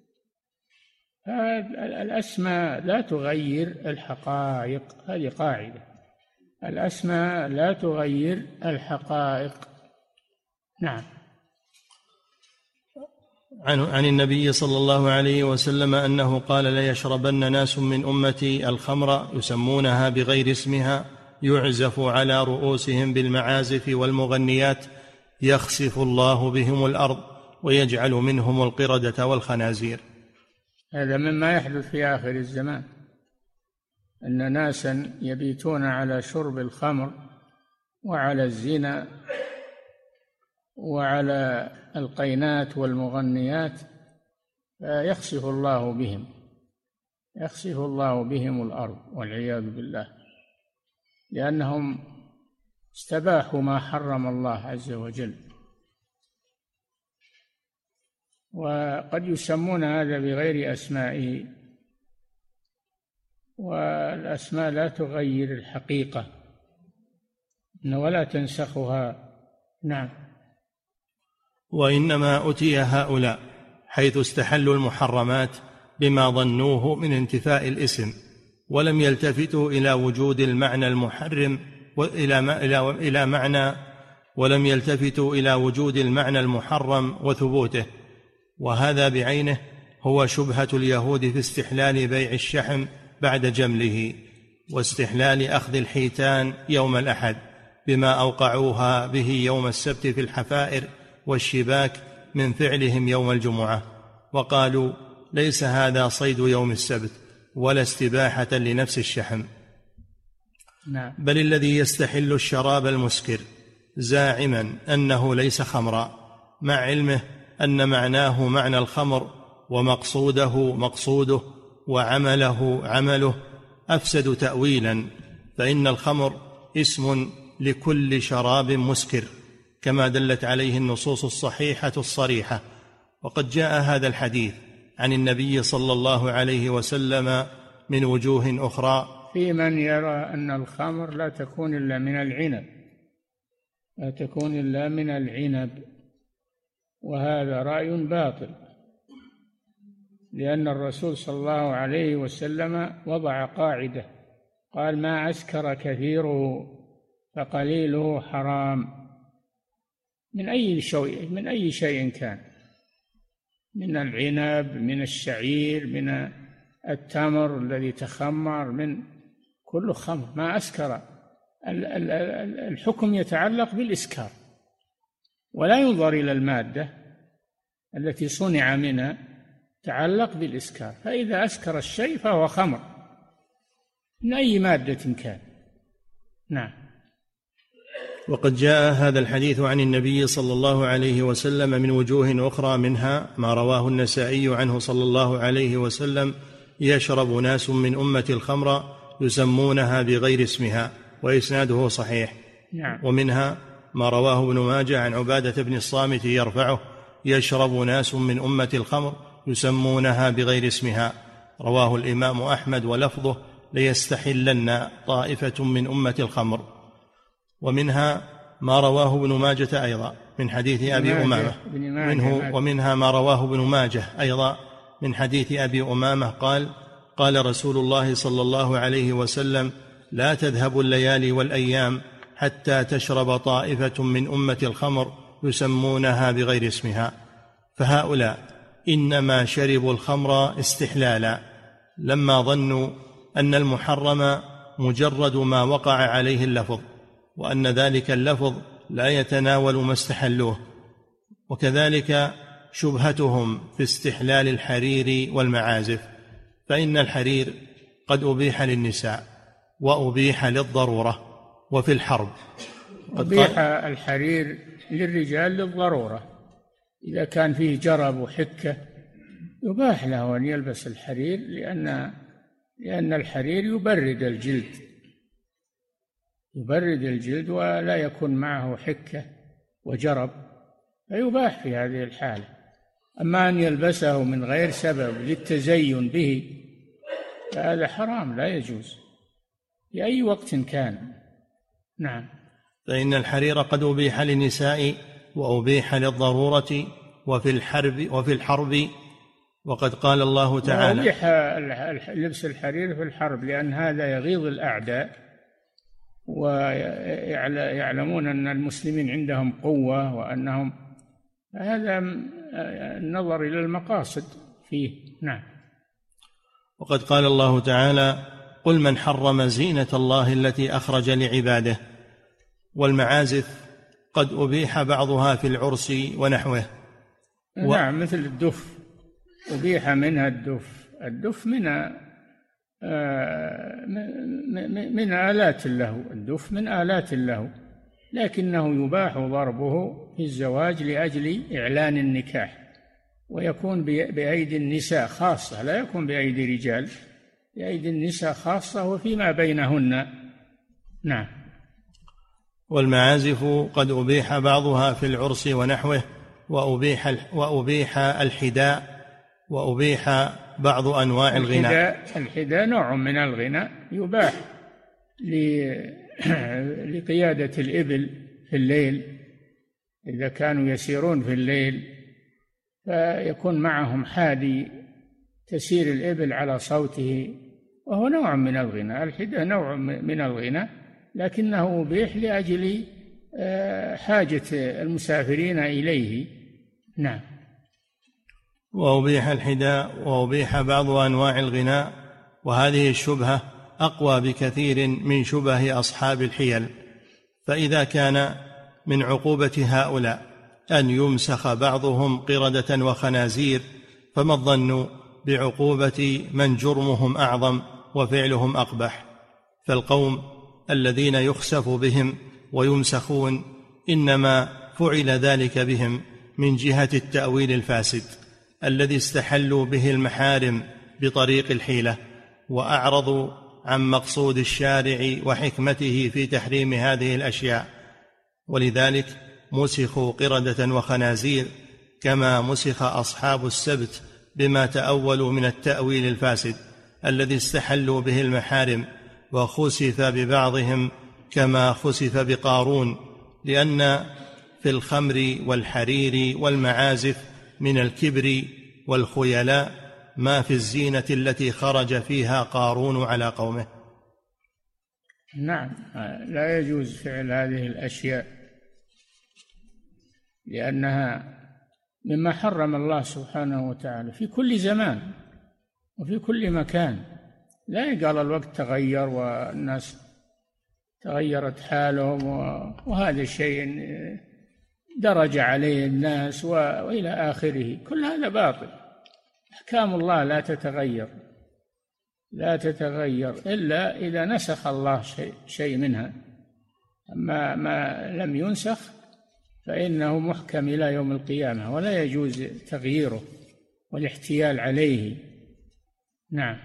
الأسماء لا تغير الحقائق، هذه قاعدة، الأسماء لا تغير الحقائق. نعم. عن النبي صلى الله عليه وسلم أنه قال: ليشربن ناس من أمتي الخمر يسمونها بغير اسمها يعزف على رؤوسهم بالمعازف والمغنيات يخسف الله بهم الأرض ويجعل منهم القردة والخنازير. هذا مما يحدث في آخر الزمان، أن ناسا يبيتون على شرب الخمر وعلى الزنا وعلى القينات والمغنيات، يخسف الله بهم الأرض والعياذ بالله، لأنهم استباحوا ما حرم الله عز وجل. وقد يسمون هذا بغير أسمائه، والأسماء لا تغير الحقيقة ولا تنسخها. نعم. وإنما أتي هؤلاء حيث استحلوا المحرمات بما ظنوه من انتفاء الاسم، ولم يلتفتوا إلى وجود المعنى المحرم ولم يلتفتوا إلى وجود المعنى المحرم وثبوته. وهذا بعينه هو شبهة اليهود في استحلال بيع الشحم بعد جمله، واستحلال أخذ الحيتان يوم الأحد بما أوقعوها به يوم السبت في الحفائر والشباك من فعلهم يوم الجمعة، وقالوا: ليس هذا صيد يوم السبت ولا استباحة لنفس الشحم. بل الذي يستحل الشراب المسكر زاعما أنه ليس خمرا، مع علمه أن معناه معنى الخمر ومقصوده مقصوده وعمله عمله، أفسد تأويلا، فإن الخمر اسم لكل شراب مسكر كما دلت عليه النصوص الصحيحة الصريحة. وقد جاء هذا الحديث عن النبي صلى الله عليه وسلم من وجوه أخرى في من يرى أن الخمر لا تكون إلا من العنب، وهذا رأي باطل، لأن الرسول صلى الله عليه وسلم وضع قاعدة، قال: ما أسكر كثيره فقليله حرام، من أي شيء كان، من العنب، من الشعير، من التمر الذي تخمر، من كل خمر ما أسكر. الحكم يتعلق بالإسكار، ولا ينظر إلى المادة التي صنع منها، تعلق بالإسكار، فإذا أسكر الشيء فهو خمر. من أي مادة كان. نعم. وقد جاء هذا الحديث عن النبي صلى الله عليه وسلم من وجوه أخرى، منها ما رواه النسائي عنه صلى الله عليه وسلم: يشرب ناس من أمة الخمر يسمونها بغير اسمها، وإسناده صحيح. نعم. ومنها ما رواه ابن ماجه عن عبادة بن الصامت يرفعه: يشرب ناس من أمة الخمر يسمونها بغير اسمها، رواه الإمام أحمد ولفظه: ليستحلن طائفة من أمة الخمر. ومنها ما رواه ابن ماجة أيضا من حديث أبي أمامة ومنها ما رواه ابن ماجه أيضا من حديث أبي أمامة قال: قال رسول الله صلى الله عليه وسلم: لا تذهب الليالي والأيام حتى تشرب طائفة من أمة الخمر يسمونها بغير اسمها. فهؤلاء إنما شربوا الخمر استحلالا، لما ظنوا أن المحرم مجرد ما وقع عليه اللفظ، وأن ذلك اللفظ لا يتناول ما استحلوه. وكذلك شبهتهم في استحلال الحرير والمعازف، فإن الحرير قد أبيح للنساء وأبيح للضرورة وفي الحرب. أبيح الحرير للرجال للضرورة، إذا كان فيه جرب وحكة يباح له أن يلبس الحرير، لأن الحرير يبرد الجلد ولا يكون معه حكة وجرب، فيباح في هذه الحالة. أما أن يلبسه من غير سبب للتزين به فهذا حرام، لا يجوز في أي وقت كان. نعم. فإن الحرير قد أبيح للنساء وأبيح للضرورة وفي الحرب. وقد قال الله تعالى: أبيح لبس الحرير في الحرب لأن هذا يغيظ الأعداء، ويعلمون أن المسلمين عندهم قوة، وأنهم هذا النظر إلى المقاصد فيه. نعم. وقد قال الله تعالى: قل من حرم زينة الله التي أخرج لعباده. والمعازف قد أبيح بعضها في العرس ونحوه. نعم، مثل الدف أبيح منها الدف من آلات له، الدف من آلات له، لكنه يباح ضربه في الزواج لأجل إعلان النكاح، ويكون بأيدي النساء خاصة، لا يكون بأيدي رجال، بأيدي النساء خاصة وفيما بينهن. نعم. والمعازف قد أبيح بعضها في العرس ونحوه، وأبيح الحداء، وأبيح بعض أنواع الغناء. الحداء نوع من الغناء يباح لقيادة الإبل في الليل، إذا كانوا يسيرون في الليل فيكون معهم حادي تسير الإبل على صوته، وهو نوع من الغناء. الحداء نوع من الغناء، لكنه أبيح لأجل حاجة المسافرين إليه. نعم. وأبيح الحداء وأبيح بعض أنواع الغناء. وهذه الشبهة أقوى بكثير من شبه أصحاب الحيل، فإذا كان من عقوبة هؤلاء أن يمسخ بعضهم قردة وخنازير، فما الظن بعقوبة من جرمهم أعظم وفعلهم أقبح؟ فالقوم الذين يخسف بهم ويمسخون إنما فعل ذلك بهم من جهة التأويل الفاسد الذي استحلوا به المحارم بطريق الحيلة، وأعرضوا عن مقصود الشارع وحكمته في تحريم هذه الأشياء، ولذلك مسخوا قردة وخنازير كما مسخ أصحاب السبت بما تأولوا من التأويل الفاسد الذي استحلوا به المحارم، وخسف ببعضهم كما خسف بقارون، لأن في الخمر والحرير والمعازف من الكبر والخيلاء ما في الزينة التي خرج فيها قارون على قومه. نعم، لا يجوز فعل هذه الأشياء لأنها مما حرم الله سبحانه وتعالى في كل زمان وفي كل مكان. لا يقال الوقت تغير والناس تغيرت حالهم وهذا الشيء درج عليه الناس وإلى آخره، كل هذا باطل. أحكام الله لا تتغير، لا تتغير إلا إذا نسخ الله شيء منها، أما ما لم ينسخ فإنه محكم إلى يوم القيامة ولا يجوز تغييره والاحتيال عليه. نعم.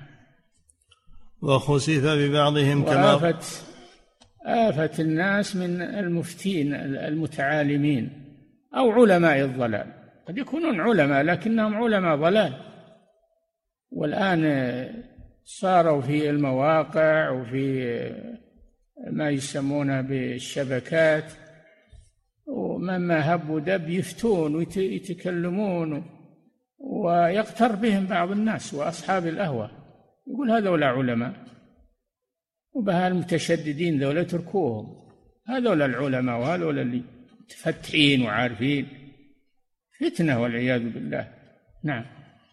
وخسف ببعضهم كما آفة الناس من المفتين المتعالمين أو علماء الضلال، قد يكونون علماء لكنهم علماء ضلال، والآن صاروا في المواقع وفي ما يسمونه بالشبكات ومما هب ودب يفتون ويتكلمون، ويغتر بهم بعض الناس وأصحاب الأهوى، يقول هذول علماء، وبها المتشددين ذولا تركوهم، هذول العلماء وهذول اللي متفتحين وعارفين، فتنة والعياذ بالله. نعم.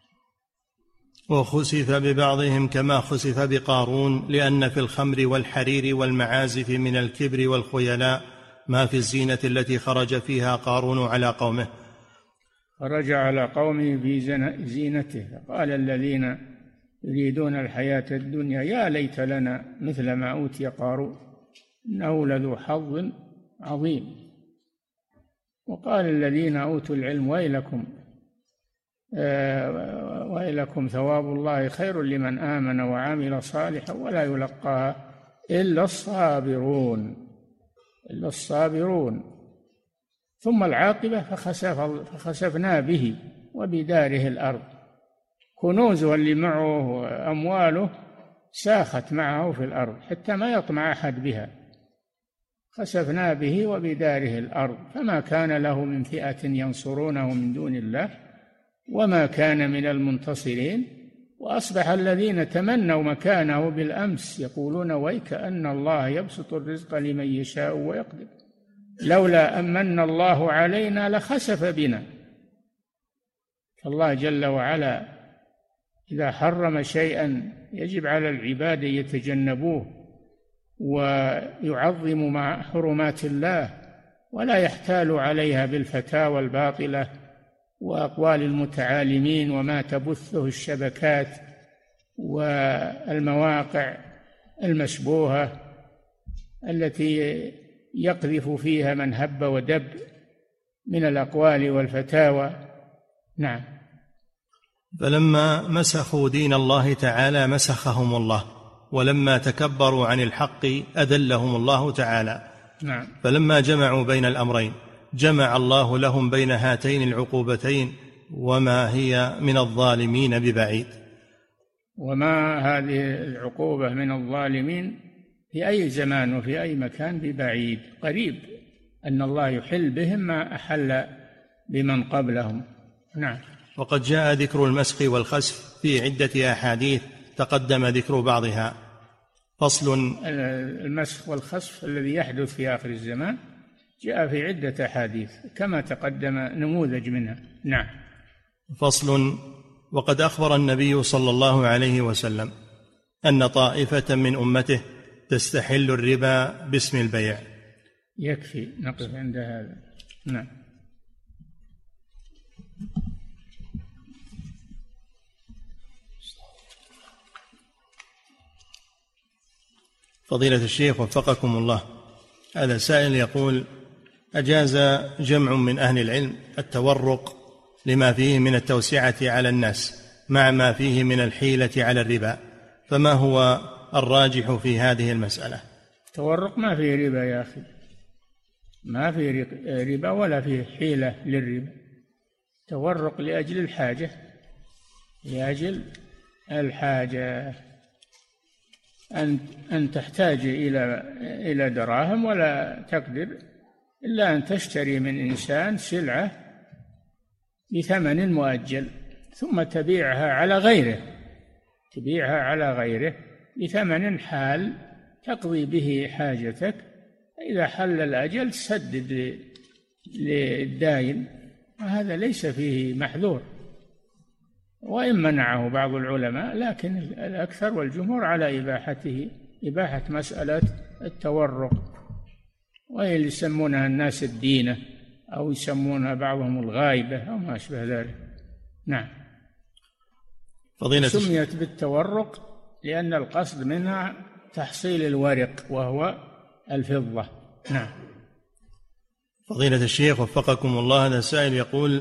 وخسف ببعضهم كما خسف بقارون، لأن في الخمر والحرير والمعازف من الكبر والخيلاء ما في الزينة التي خرج فيها قارون على قومه. خرج على قومه في زينته، قال الذين يريدون الحياة الدنيا يا ليت لنا مثل ما أوتي قارون إنه لذو حظ عظيم. وقال الذين أوتوا العلم ويلكم ثواب الله خير لمن آمن وعمل صالحا ولا يلقاها إلا الصابرون. ثم العاقبة فخسفنا به وبداره الأرض، كنوزه اللي معه وأمواله ساخت معه في الأرض حتى ما يطمع أحد بها، خسفنا به وبداره الأرض فما كان له من فئة ينصرونه من دون الله وما كان من المنتصرين. وأصبح الذين تمنوا مكانه بالأمس يقولون ويك أن الله يبسط الرزق لمن يشاء ويقدر لولا أمن الله علينا لخسف بنا. فالله جل وعلا إذا حرم شيئا يجب على العباد يتجنبوه ويعظموا مع حرمات الله ولا يحتالوا عليها بالفتاوى الباطلة وأقوال المتعالمين وما تبثه الشبكات والمواقع المشبوهة التي يقذف فيها من هب ودب من الأقوال والفتاوى. نعم. فلما مسخوا دين الله تعالى مسخهم الله، ولما تكبروا عن الحق أذلهم الله تعالى. نعم. فلما جمعوا بين الأمرين جمع الله لهم بين هاتين العقوبتين، وما هي من الظالمين ببعيد. وما هذه العقوبة من الظالمين في أي زمان وفي أي مكان ببعيد، قريب أن الله يحل بهم ما أحل بمن قبلهم. نعم. وقد جاء ذكر المسخ والخسف في عدة أحاديث تقدم ذكر بعضها. فصل. المسخ والخسف الذي يحدث في آخر الزمان جاء في عدة أحاديث كما تقدم نموذج منها. نعم. فصل. وقد أخبر النبي صلى الله عليه وسلم أن طائفة من أمته تستحل الربا باسم البيع. يكفي نقف عند هذا. نعم. فضيلة الشيخ وفقكم الله، هذا سائل يقول: أجاز جمع من أهل العلم التورق لما فيه من التوسعة على الناس مع ما فيه من الحيلة على الربا، فما هو الراجح في هذه المسألة؟ التورق ما فيه ربا يا أخي، ما فيه ربا ولا فيه حيلة للربا. تورق لأجل الحاجة، لأجل الحاجة، أن تحتاج إلى دراهم ولا تقدر إلا أن تشتري من إنسان سلعة بثمن مؤجل ثم تبيعها على غيره بثمن حال تقضي به حاجتك، إذا حل الأجل تسدد للداين، وهذا ليس فيه محذور، وإن منعه بعض العلماء لكن الأكثر والجمهور على إباحته، إباحة مسألة التورق، وهي يسمونها الناس الدينة أو يسمونها بعضهم الغائبة أو ما أشبه ذلك. نعم. فضيلة سميت بالتورق لأن القصد منها تحصيل الورق وهو الفضة. نعم. فضيلة الشيخ وفقكم الله، هذا سائل يقول: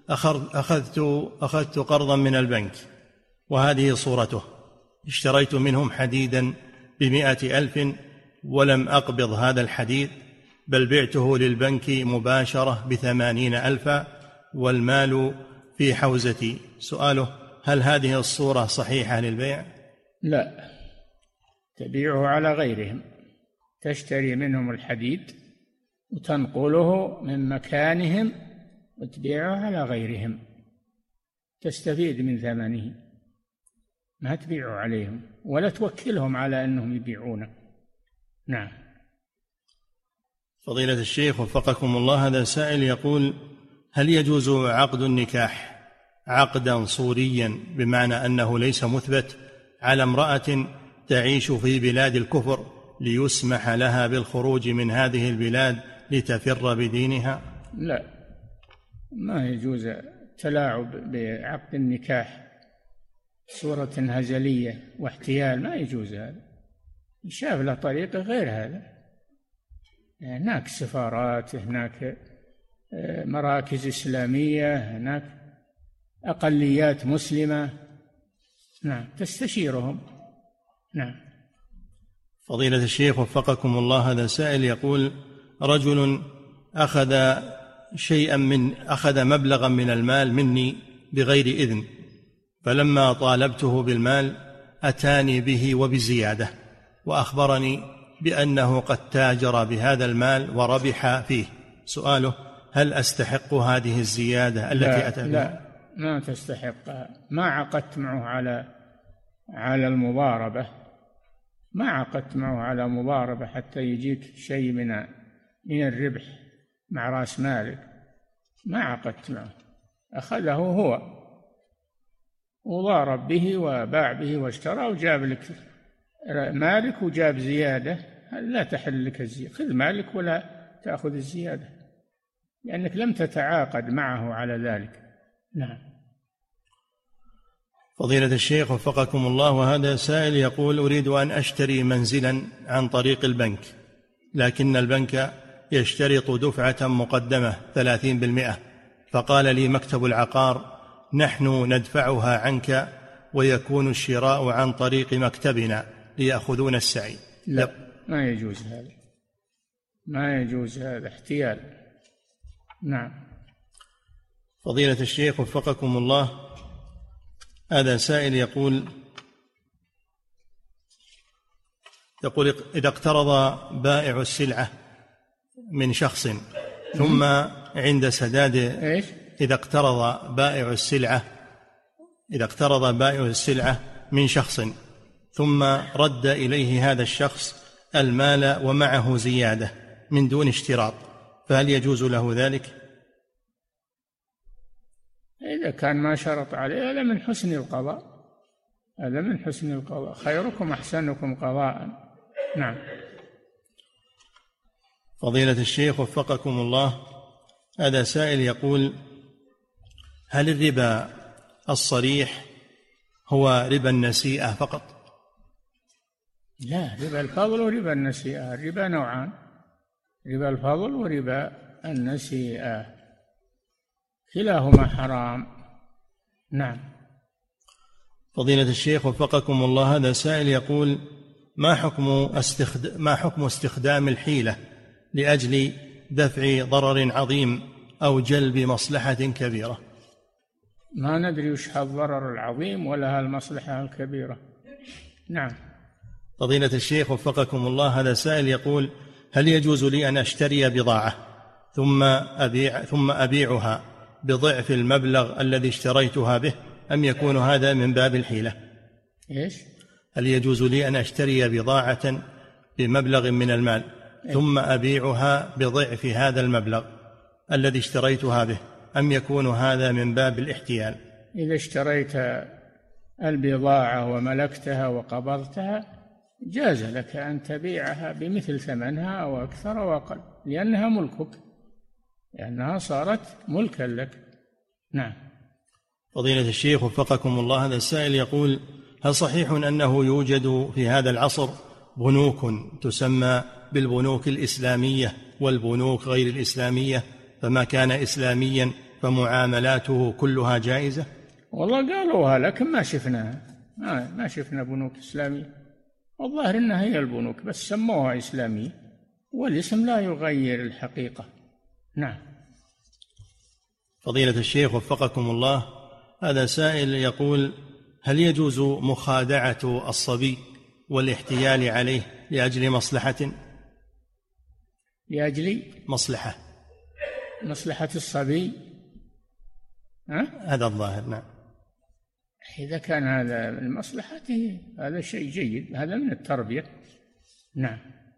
أخذت قرضا من البنك وهذه صورته، اشتريت منهم حديدا ب100,000 ولم أقبض هذا الحديد، بل بعته للبنك مباشرة ب80,000 والمال في حوزتي. سؤاله: هل هذه الصورة صحيحة للبيع؟ لا، تبيعه على غيرهم، تشتري منهم الحديد وتنقله من مكانهم وتبيعه على غيرهم، تستفيد من ثمنه، ما تبيعه عليهم ولا توكلهم على أنهم يبيعونه. نعم. فضيلة الشيخ وفقكم الله، هذا سائل يقول: هل يجوز عقد النكاح عقدا صوريا، بمعنى أنه ليس مثبت، على امرأة تعيش في بلاد الكفر ليسمح لها بالخروج من هذه البلاد لتفر بدينها؟ لا، ما يجوز التلاعب بعقد النكاح صورة هزلية واحتيال، ما يجوز هذا. شاف له طريقة غير هذا، هناك سفارات، هناك مراكز إسلامية، هناك أقليات مسلمة، نعم، تستشيرهم. نعم. فضيلة الشيخ وفقكم الله، هذا سائل يقول: رجل أخذ مبلغا من المال مني بغير إذن، فلما طالبته بالمال أتاني به وبزيادة، وأخبرني بأنه قد تاجر بهذا المال وربح فيه. سؤاله: هل أستحق هذه الزيادة التي أتى بها؟ لا، ما تستحقها. ما عقدت معه على المضاربة، ما عقدت معه على مضاربة حتى يجيك شيء من الربح مع رأس مالك، ما عقدت معه، أخذه هو وضارب به وباع به واشترى وجاب لك مالك وجاب زيادة. لا تحل لك الزيادة، خذ مالك ولا تأخذ الزيادة، لأنك لم تتعاقد معه على ذلك. نعم. فضيلة الشيخ وفقكم الله، وهذا سائل يقول: أريد أن أشتري منزلا عن طريق البنك، لكن البنك يشترط دفعة مقدمة 30%، فقال لي مكتب العقار: نحن ندفعها عنك ويكون الشراء عن طريق مكتبنا ليأخذون السعي. لا، ما يجوز هذا، ما يجوز هذا، احتيال. نعم. فضيلة الشيخ وفقكم الله، هذا سائل يقول: إذا اقترض بائع السلعة من شخص ثم عند سداد إذا اقترض بائع السلعة من شخص ثم رد إليه هذا الشخص المال ومعه زيادة من دون اشتراط، فهل يجوز له ذلك؟ إذا كان ما شرط عليه هذا من حسن القضاء، هذا من حسن القضاء، خيركم أحسنكم قضاء. نعم. فضيلة الشيخ وفقكم الله، هذا سائل يقول: هل الربا الصريح هو ربا النسيئة فقط؟ لا، ربا الفضل وربا النسيئة، الربا نوعان: ربا الفضل وربا النسيئة، كلاهما حرام. نعم. فضيلة الشيخ وفقكم الله، هذا سائل يقول: ما حكم استخدام الحيلة لأجل دفع ضرر عظيم أو جلب مصلحة كبيرة؟ ما ندري وش الضرر العظيم ولا المصلحة الكبيرة. نعم. فضيلة الشيخ وفقكم الله، هذا سائل يقول: هل يجوز لي أن أشتري بضاعة ثم أبيعها بضعف المبلغ الذي اشتريتها به، أم يكون هذا من باب الحيلة؟ هل يجوز لي أن أشتري بضاعة بمبلغ من المال ثم أبيعها بضعف هذا المبلغ الذي اشتريتها به، أم يكون هذا من باب الاحتيال؟ إذا اشتريت البضاعة وملكتها وقبضتها جاز لك أن تبيعها بمثل ثمنها أو أكثر أو أقل، لأنها ملكك، لأنها صارت ملكا لك. نعم. فضيلة الشيخ وفقكم الله، هذا السائل يقول: هل صحيح أنه يوجد في هذا العصر بنوك تسمى بالبنوك الإسلامية والبنوك غير الإسلامية، فما كان إسلاميا فمعاملاته كلها جائزة؟ والله قالوها لكن ما شفناها، ما شفنا بنوك إسلامية. والظاهر إنها هي البنوك بس سموها إسلامية، والاسم لا يغير الحقيقة. نعم. فضيلة الشيخ وفقكم الله، هذا سائل يقول: هل يجوز مخادعة الصبي والاحتيال عليه لأجل مصلحة؟ لأجل مصلحة الصبي؟ هذا الظاهر. نعم. إذا كان هذا من مصلحته هذا شيء جيد، هذا من التربية. نعم.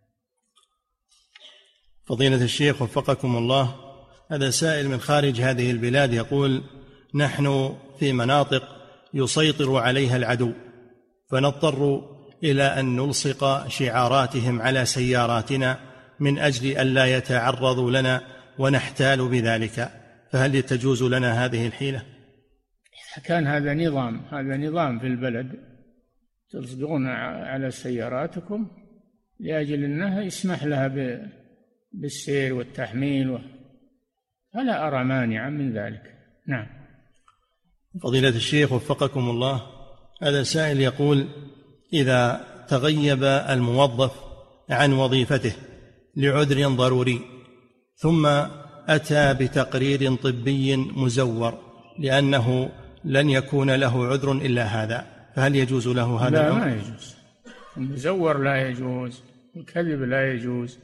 فضيلة الشيخ وفقكم الله، هذا سائل من خارج هذه البلاد يقول: نحن في مناطق يسيطر عليها العدو، فنضطر إلى أن نلصق شعاراتهم على سياراتنا من أجل ألا يتعرضوا لنا ونحتال بذلك، فهل تجوز لنا هذه الحيلة؟ إذا كان هذا نظام في البلد، تلصقون على سياراتكم لأجل أنها يسمح لها بالسير والتحميل، فلا أرى مانعا من ذلك. نعم. فضيلة الشيخ وفقكم الله، هذا سائل يقول: إذا تغيب الموظف عن وظيفته لعذر ضروري ثم أتى بتقرير طبي مزور لأنه لن يكون له عذر إلا هذا، فهل يجوز له هذا؟ لا، ما يجوز. المزور لا يجوز، الكذب لا يجوز.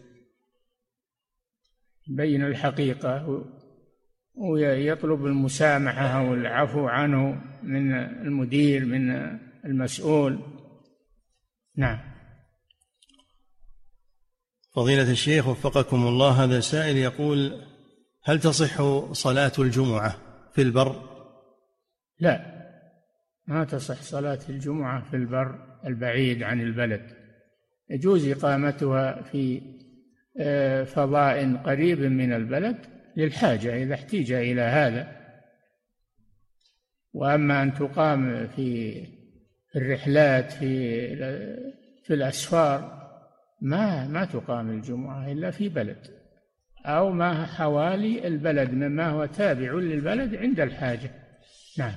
يبين الحقيقة ويطلب المسامحة والعفو عنه من المدير، من المسؤول. نعم. فضيلة الشيخ وفقكم الله، هذا سائل يقول: هل تصح صلاة الجمعة في البر؟ لا، ما تصح صلاة الجمعة في البر البعيد عن البلد. يجوز إقامتها في فضاء قريب من البلد للحاجة إذا احتيج إلى هذا، وأما أن تقام في الرحلات في الأسفار ما تقام الجمعة إلا في بلد أو ما حوالي البلد مما هو تابع للبلد عند الحاجة. نعم.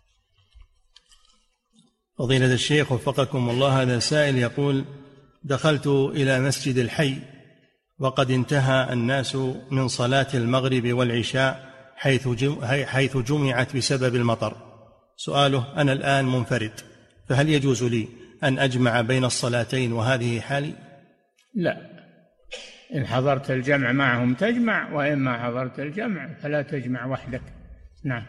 فضيلة الشيخ وفقكم الله، هذا سائل يقول: دخلت إلى مسجد الحي وقد انتهى الناس من صلاة المغرب والعشاء حيث جمعت بسبب المطر. سؤاله: أنا الآن منفرد، فهل يجوز لي أن أجمع بين الصلاتين وهذه حالي؟ لا، إن حضرت الجمع معهم تجمع، وإما حضرت الجمع فلا تجمع وحدك. نعم.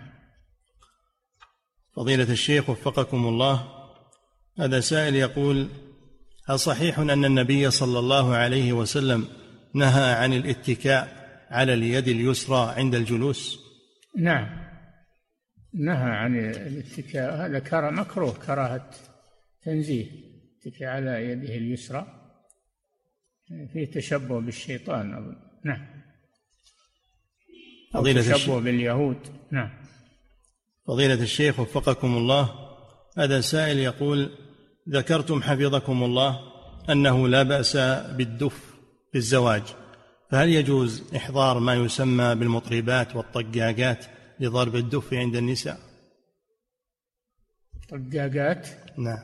فضيلة الشيخ وفقكم الله، هذا سائل يقول: هل صحيح أن النبي صلى الله عليه وسلم نهى عن الاتكاء على اليد اليسرى عند الجلوس؟ نعم، نهى عن الاتكاء، هذا مكروه كراهة تنزيه. الاتكاء على يده اليسرى فيه تشبه بالشيطان أظن. نعم. تشبه باليهود. نعم. فضيلة الشيخ وفقكم الله، هذا سائل يقول: ذكرتم حفظكم الله أنه لا بأس بالدف في الزواج، فهل يجوز إحضار ما يسمى بالمطربات والطقاقات لضرب الدف عند النساء؟ طقاقات؟ نعم.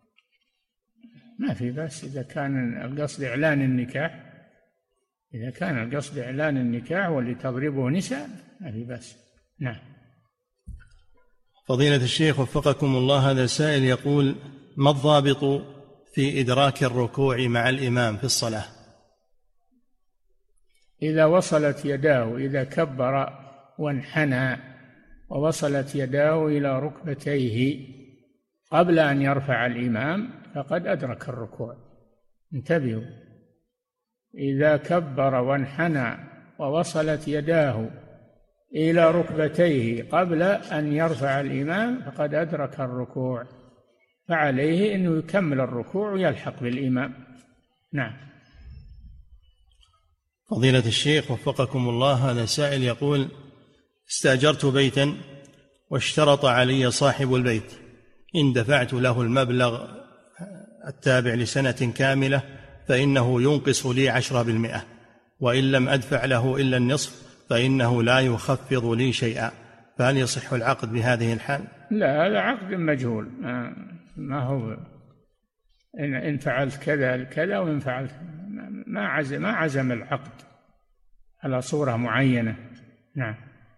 ما في بأس إذا كان القصد إعلان النكاح. إذا كان القصد إعلان النكاح واللي تضربه نساء ما في بأس. نعم. فضيلة الشيخ وفقكم الله، هذا سائل يقول: ما الضابط في إدراك الركوع مع الإمام في الصلاة؟ إذا وصلت يداه، إذا كبر وانحنى ووصلت يداه إلى ركبتيه قبل أن يرفع الإمام فقد أدرك الركوع. انتبهوا، إذا كبر وانحنى ووصلت يداه إلى ركبتيه قبل أن يرفع الإمام فقد أدرك الركوع، فعليه أنه يكمل الركوع ويلحق بالإمام. نعم. فضيلة الشيخ وفقكم الله، هذا سائل يقول: استأجرت بيتا واشترط علي صاحب البيت إن دفعت له المبلغ التابع لسنة كاملة فإنه ينقص لي 10%، وإن لم أدفع له إلا النصف فإنه لا يخفض لي شيئا، فهل يصح العقد بهذه الحال؟ لا، هذا عقد مجهول، ما هو إن فعلت كذا كذا وإن فعلت ما عزم العقد على صورة معينة. نعم.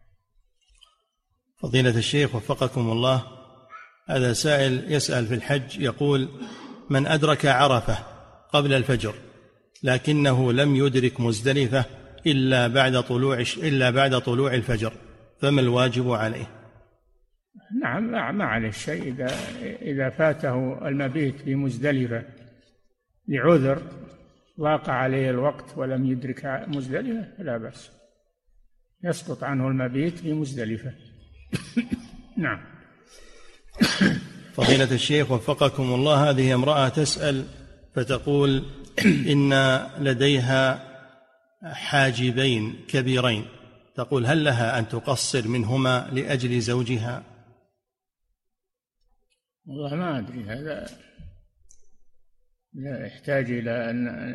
فضيلة الشيخ وفقكم الله، هذا سائل يسأل في الحج يقول: من أدرك عرفة قبل الفجر لكنه لم يدرك مزدلفة إلا بعد طلوع الفجر، فما الواجب عليه؟ نعم، ما عليه شيء إذا فاته المبيت بمزدلفة لعذر ضاق عليه الوقت ولم يدرك مزدلفة لا بأس، يسقط عنه المبيت بمزدلفة. نعم. فضيلة الشيخ وفقكم الله، هذه امرأة تسأل فتقول: إن لديها حاجبين كبيرين، تقول: هل لها أن تقصر منهما لأجل زوجها؟ والله ما أدري، هذا لا يحتاج إلى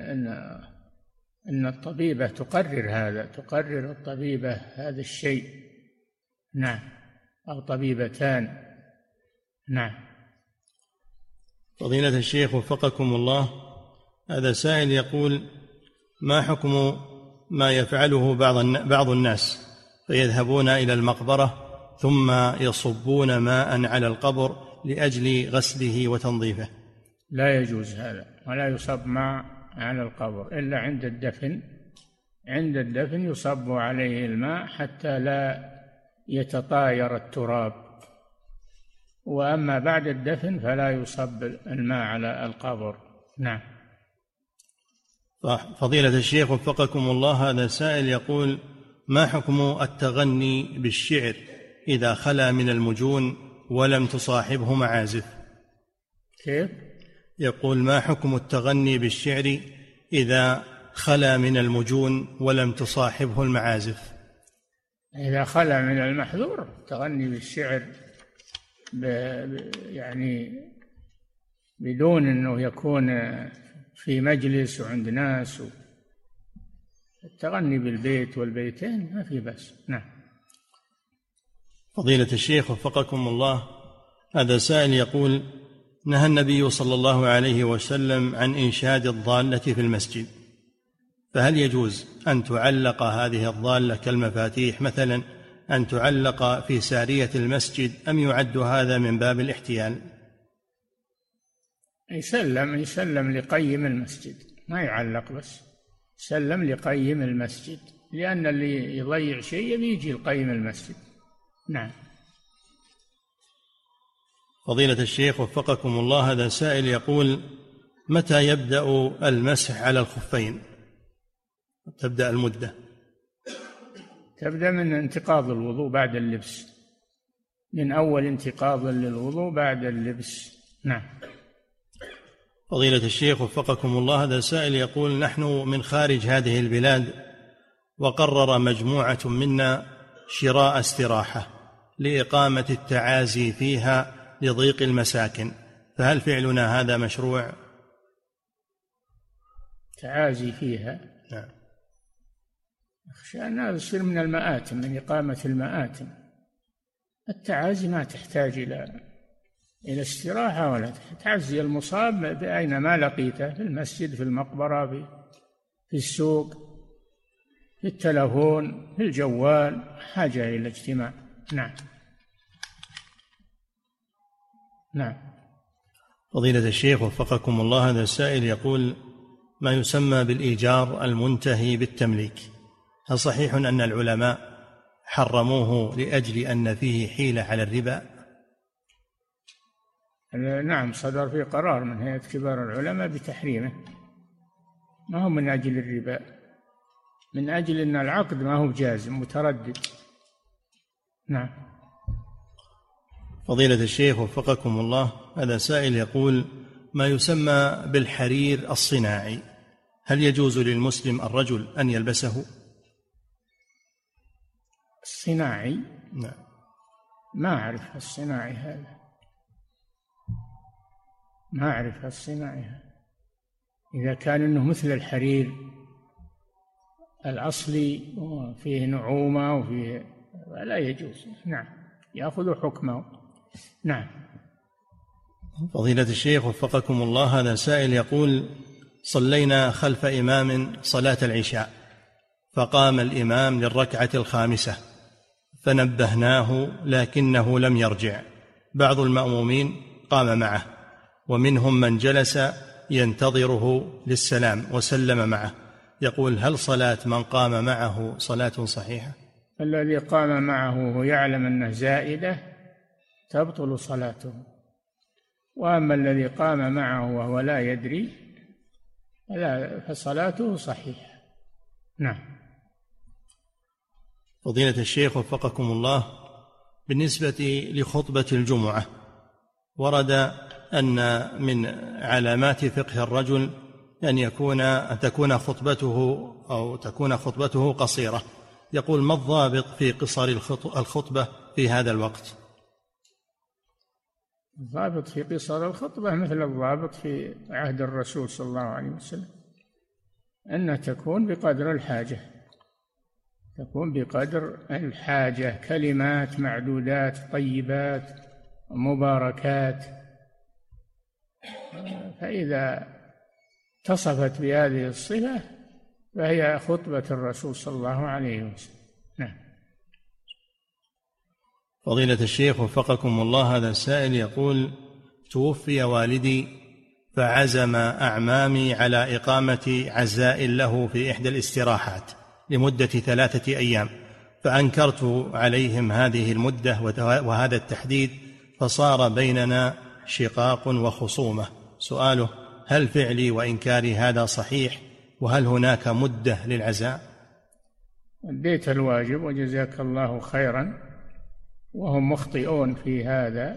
أن الطبيبة تقرر الطبيبة هذا الشيء. نعم، أو طبيبتان. نعم. فضيلة الشيخ وفقكم الله، هذا سائل يقول: ما حكم ما يفعله بعض الناس فيذهبون إلى المقبرة ثم يصبون ماء على القبر لأجل غسله وتنظيفه؟ لا يجوز هذا، ولا يصب ماء على القبر إلا عند الدفن. عند الدفن يصب عليه الماء حتى لا يتطاير التراب، وأما بعد الدفن فلا يصب الماء على القبر. نعم. فضيلة الشيخ وفقكم الله، هذا سائل يقول: ما حكم التغني بالشعر إذا خلا من المجون ولم تصاحبه معازف؟ كيف؟ يقول: ما حكم التغني بالشعر إذا خلا من المجون ولم تصاحبه المعازف؟ إذا خلا من المحذور التغني بالشعر يعني بدون أنه يكون في مجلس وعند ناس، التغني بالبيت والبيتين ما في بأس. نعم. فضيلة الشيخ وفقكم الله، هذا سائل يقول: نهى النبي صلى الله عليه وسلم عن إنشاد الضالة في المسجد، فهل يجوز أن تعلق هذه الضالة كالمفاتيح مثلا، أن تعلق في سارية المسجد، أم يعد هذا من باب الاحتيال؟ يسلم لقيم المسجد، ما يعلق بس، يسلم لقيم المسجد، لأن اللي يضيع شيء يجي لقيم المسجد. نعم. فضيلة الشيخ وفقكم الله، هذا سائل يقول: متى يبدأ المسح على الخفين؟ تبدأ المدة؟ تبدأ من انتقاض الوضوء بعد اللبس، من أول انتقاض للوضوء بعد اللبس. نعم. فضيلة الشيخ وفقكم الله، هذا سائل يقول: نحن من خارج هذه البلاد، وقرر مجموعة منا شراء استراحة لإقامة التعازي فيها لضيق المساكن، فهل فعلنا هذا مشروع؟ تعازي فيها؟ نعم. أخشى أن هذا يصير من المآتم، من إقامة المآتم. التعازي ما تحتاج إلى استراحة، ولا تعزي المصاب بأينما لقيته، في المسجد، في المقبرة، في السوق، في التلفون، في الجوال، حاجة إلى اجتماع. نعم. نعم. فضيلة الشيخ وفقكم الله، هذا السائل يقول: ما يسمى بالإيجار المنتهي بالتمليك، هل صحيح أن العلماء حرموه لأجل أن فيه حيلة على الربا؟ نعم، صدر فيه قرار من هيئة كبار العلماء بتحريمه، ما هو من أجل الربا، من أجل أن العقد ما هو جازم، متردد. نعم. فضيلة الشيخ وفقكم الله، هذا سائل يقول: ما يسمى بالحرير الصناعي، هل يجوز للمسلم الرجل أن يلبسه؟ الصناعي؟ نعم. ما أعرف الصناعي هذا. ما أعرف الصناعة. إذا كان إنه مثل الحرير الأصلي وفيه نعومة وفيه، لا يجوز. نعم، يأخذ حكمه. نعم. فضيلة الشيخ وفقكم الله، هذا سائل يقول: صلينا خلف إمام صلاة العشاء، فقام الإمام للركعة الخامسة فنبهناه لكنه لم يرجع. بعض المأمومين قام معه، ومنهم من جلس ينتظره للسلام وسلم معه. يقول: هل صلاة من قام معه صلاة صحيحة؟ الذي قام معه ويعلم أنه زائدة تبطل صلاته، وأما الذي قام معه وهو لا يدري فصلاته صحيحة. نعم. فضيلة الشيخ وفقكم الله، بالنسبة لخطبة الجمعة، ورد أن من علامات فقه الرجل أن تكون خطبته قصيرة. يقول: ما الضابط في قصر الخطبة في هذا الوقت؟ الضابط في قصر الخطبة مثل الضابط في عهد الرسول صلى الله عليه وسلم، أنها تكون بقدر الحاجة، تكون بقدر الحاجة، كلمات معدودات طيبات مباركات. فإذا اتصفت بهذه الصفة فهي خطبة الرسول صلى الله عليه وسلم. نعم. فضيلة الشيخ وفقكم الله، هذا السائل يقول: توفي والدي فعزم أعمامي على إقامة عزاء له في إحدى الاستراحات لمدة 3 أيام، فأنكرت عليهم هذه المدة وهذا التحديد، فصار بيننا شقاق وخصومة. سؤاله: هل فعلي وإنكاري هذا صحيح؟ وهل هناك مدة للعزاء؟ أديت الواجب وجزاك الله خيرا، وهم مخطئون في هذا.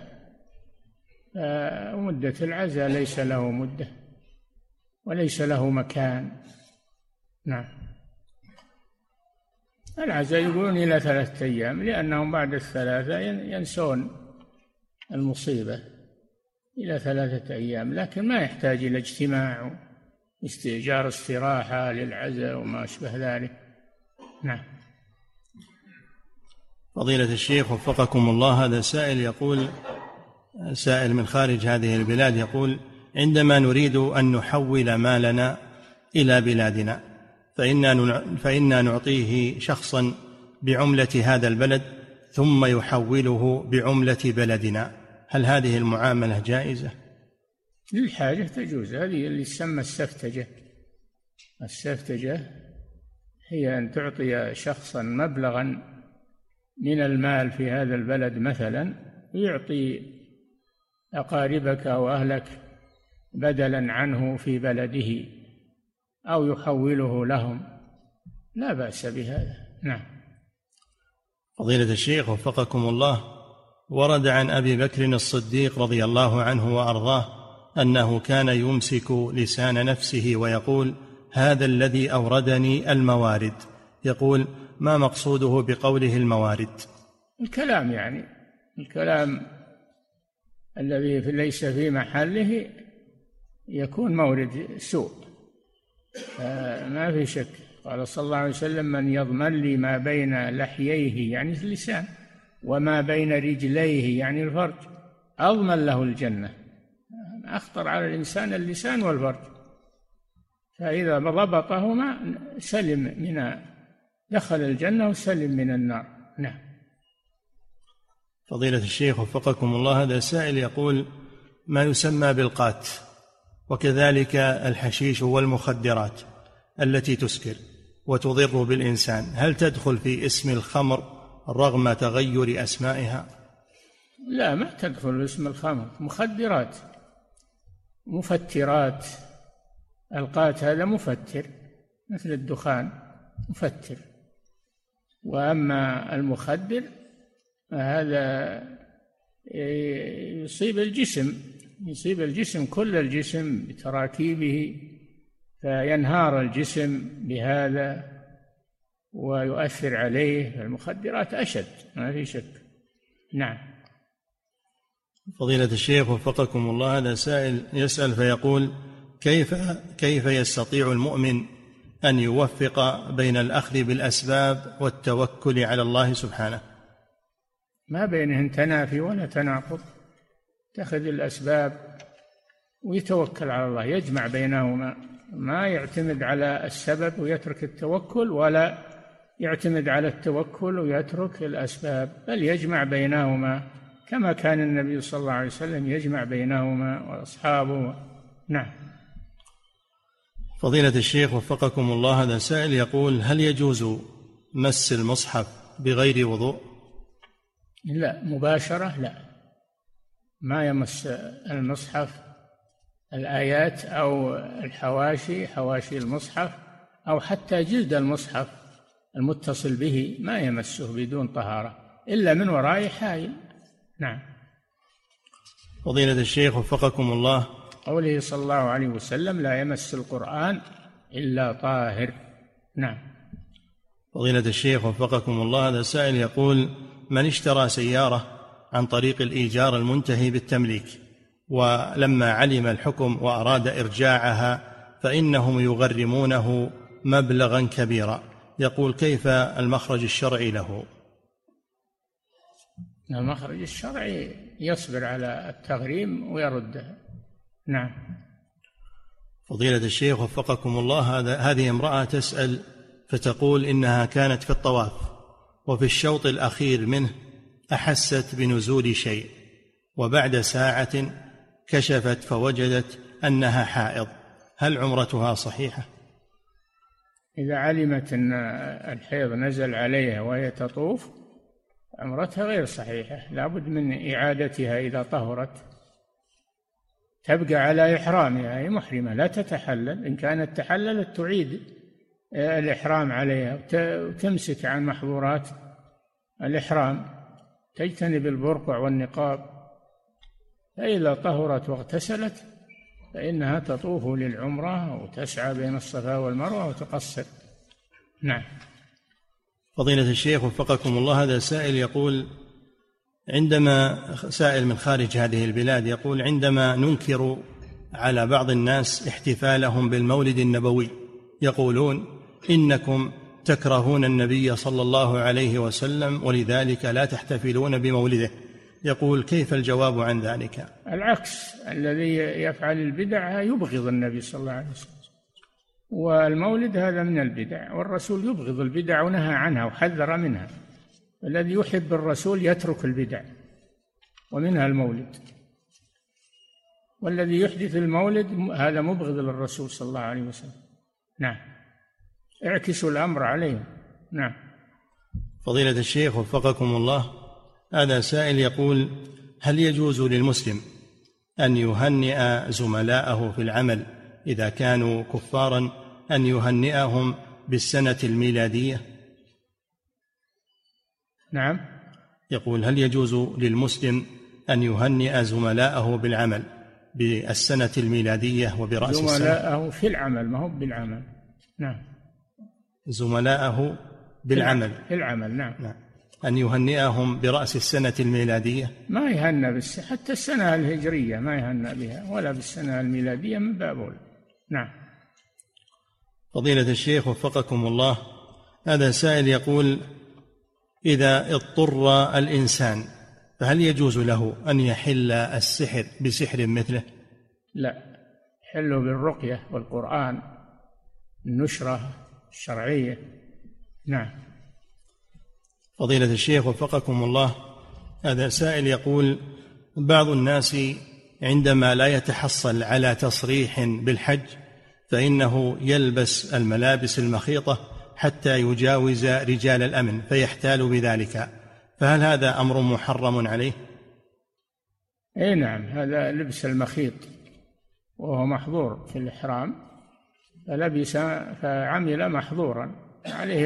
مدة العزاء ليس له مدة وليس له مكان. نعم. العزاء يقولون إلى 3 أيام، لأنهم بعد 3 ينسون المصيبة. إلى 3 أيام، لكن ما يحتاج إلى اجتماع واستئجار استراحة للعزاء وما أشبه ذلك. نعم. فضيلة الشيخ وفقكم الله، هذا سائل يقول، سائل من خارج هذه البلاد، يقول: عندما نريد أن نحول مالنا إلى بلادنا فإنا نعطيه شخصا بعملة هذا البلد ثم يحوله بعملة بلدنا، هل هذه المعاملة جائزة؟ للحاجة تجوز، هذه اللي تسمى السفتجة. السفتجة هي أن تعطي شخصا مبلغا من المال في هذا البلد مثلا، ويعطي أقاربك أو أهلك بدلا عنه في بلده، أو يحوله لهم، لا بأس بهذا. نعم. فضيلة الشيخ وفقكم الله، ورد عن أبي بكر الصديق رضي الله عنه وأرضاه أنه كان يمسك لسان نفسه ويقول: هذا الذي أوردني الموارد. يقول: ما مقصوده بقوله الموارد؟ الكلام، يعني الكلام الذي ليس في محله يكون مورد سوء، ما في شك. قال صلى الله عليه وسلم: من يضمن لي ما بين لحييه يعني اللسان وما بين رجليه يعني الفرج أضمن له الجنة. أخطر على الإنسان اللسان والفرج، فإذا ضبطهما دخل الجنة وسلم من النار. نعم. فضيلة الشيخ وفقكم الله، هذا سائل يقول: ما يسمى بالقات وكذلك الحشيش والمخدرات التي تسكر وتضر بالإنسان، هل تدخل في اسم الخمر رغم تغير أسمائها؟ لا، ما تدخل اسم الخمر. مخدرات، مفترات. القات هذا مفتر مثل الدخان، مفتر. وأما المخدر هذا يصيب الجسم كل الجسم بتراكيبه، فينهار الجسم بهذا ويؤثر عليه. المخدرات أشد، ما في شك. نعم. فضيلة الشيخ وفقكم الله، هذا سائل يسأل فيقول: كيف يستطيع المؤمن أن يوفق بين الأخذ بالأسباب والتوكل على الله سبحانه؟ ما بينهن تنافي ولا تناقض، تأخذ الأسباب ويتوكل على الله، يجمع بينهما، ما يعتمد على السبب ويترك التوكل، ولا يعتمد على التوكل ويترك الأسباب، بل يجمع بينهما كما كان النبي صلى الله عليه وسلم يجمع بينهما وأصحابه. نعم. فضيلة الشيخ وفقكم الله، هذا سائل يقول: هل يجوز مس المصحف بغير وضوء؟ لا، مباشرة لا، ما يمس المصحف، الآيات أو الحواشي، حواشي المصحف أو حتى جلد المصحف المتصل به ما يمسه بدون طهارة إلا من وراء حائل. نعم. فضيلة الشيخ وفقكم الله، قوله صلى الله عليه وسلم: لا يمس القرآن إلا طاهر. نعم. فضيلة الشيخ وفقكم الله، هذا سائل يقول: من اشترى سيارة عن طريق الإيجار المنتهي بالتمليك ولما علم الحكم وأراد إرجاعها فإنهم يغرمونه مبلغا كبيرا، يقول: كيف المخرج الشرعي له؟ المخرج الشرعي يصبر على التغريم ويرده. نعم. فضيلة الشيخ وفقكم الله، هذه امرأة تسأل فتقول إنها كانت في الطواف وفي الشوط الأخير منه أحست بنزول شيء، وبعد ساعة كشفت فوجدت أنها حائض، هل عمرتها صحيحة؟ إذا علمت أن الحيض نزل عليها وهي تطوف عمرتها غير صحيحة، لابد من إعادتها إذا طهرت، تبقى على إحرامها، هي محرمة لا تتحلل، إن كانت تحللت تعيد الإحرام عليها وتمسك عن محظورات الإحرام، تجتنب البرقع والنقاب، فإذا طهرت واغتسلت فإنها تطوف للعمرة وتسعى بين الصفا والمروة وتقصر. نعم. فضيلة الشيخ وفقكم الله، هذا سائل يقول: سائل من خارج هذه البلاد يقول: عندما ننكر على بعض الناس احتفالهم بالمولد النبوي يقولون إنكم تكرهون النبي صلى الله عليه وسلم ولذلك لا تحتفلون بمولده، يقول: كيف الجواب عن ذلك؟ العكس، الذي يفعل البدع يبغض النبي صلى الله عليه وسلم، والمولد هذا من البدع، والرسول يبغض البدع ونهى عنها وحذر منها، الذي يحب الرسول يترك البدع ومنها المولد، والذي يحدث المولد هذا مبغض للرسول صلى الله عليه وسلم. نعم. اعكسوا الأمر عليهم. نعم. فضيلة الشيخ وفقكم الله، هذا سائل يقول: هل يجوز للمسلم أن يهنئ زملائه في العمل إذا كانوا كفارا أن يهنئهم بالسنة الميلادية؟ نعم. يقول: هل يجوز للمسلم أن يهنئ زملائه بالعمل بالسنة الميلادية وبرأس السنة؟ زملائه في العمل، ما هو بالعمل. نعم. زملائه بالعمل، في العمل. نعم. أن يهنئهم برأس السنة الميلادية؟ ما يهنى حتى السنة الهجرية ما يهنى بها، ولا بالسنة الميلادية من باب أولى. نعم. فضيلة الشيخ وفقكم الله، هذا سائل يقول: إذا اضطر الإنسان فهل يجوز له أن يحل السحر بسحر مثله؟ لا، يحل بالرقية والقرآن، النشرة الشرعية. نعم. فضيلة الشيخ وفقكم الله، هذا سائل يقول: بعض الناس عندما لا يتحصل على تصريح بالحج فإنه يلبس الملابس المخيطة حتى يجاوز رجال الأمن فيحتال بذلك، فهل هذا أمر محرم عليه؟ أي نعم، هذا لبس المخيط وهو محظور في الإحرام، فلبس فعمل محظورا، عليه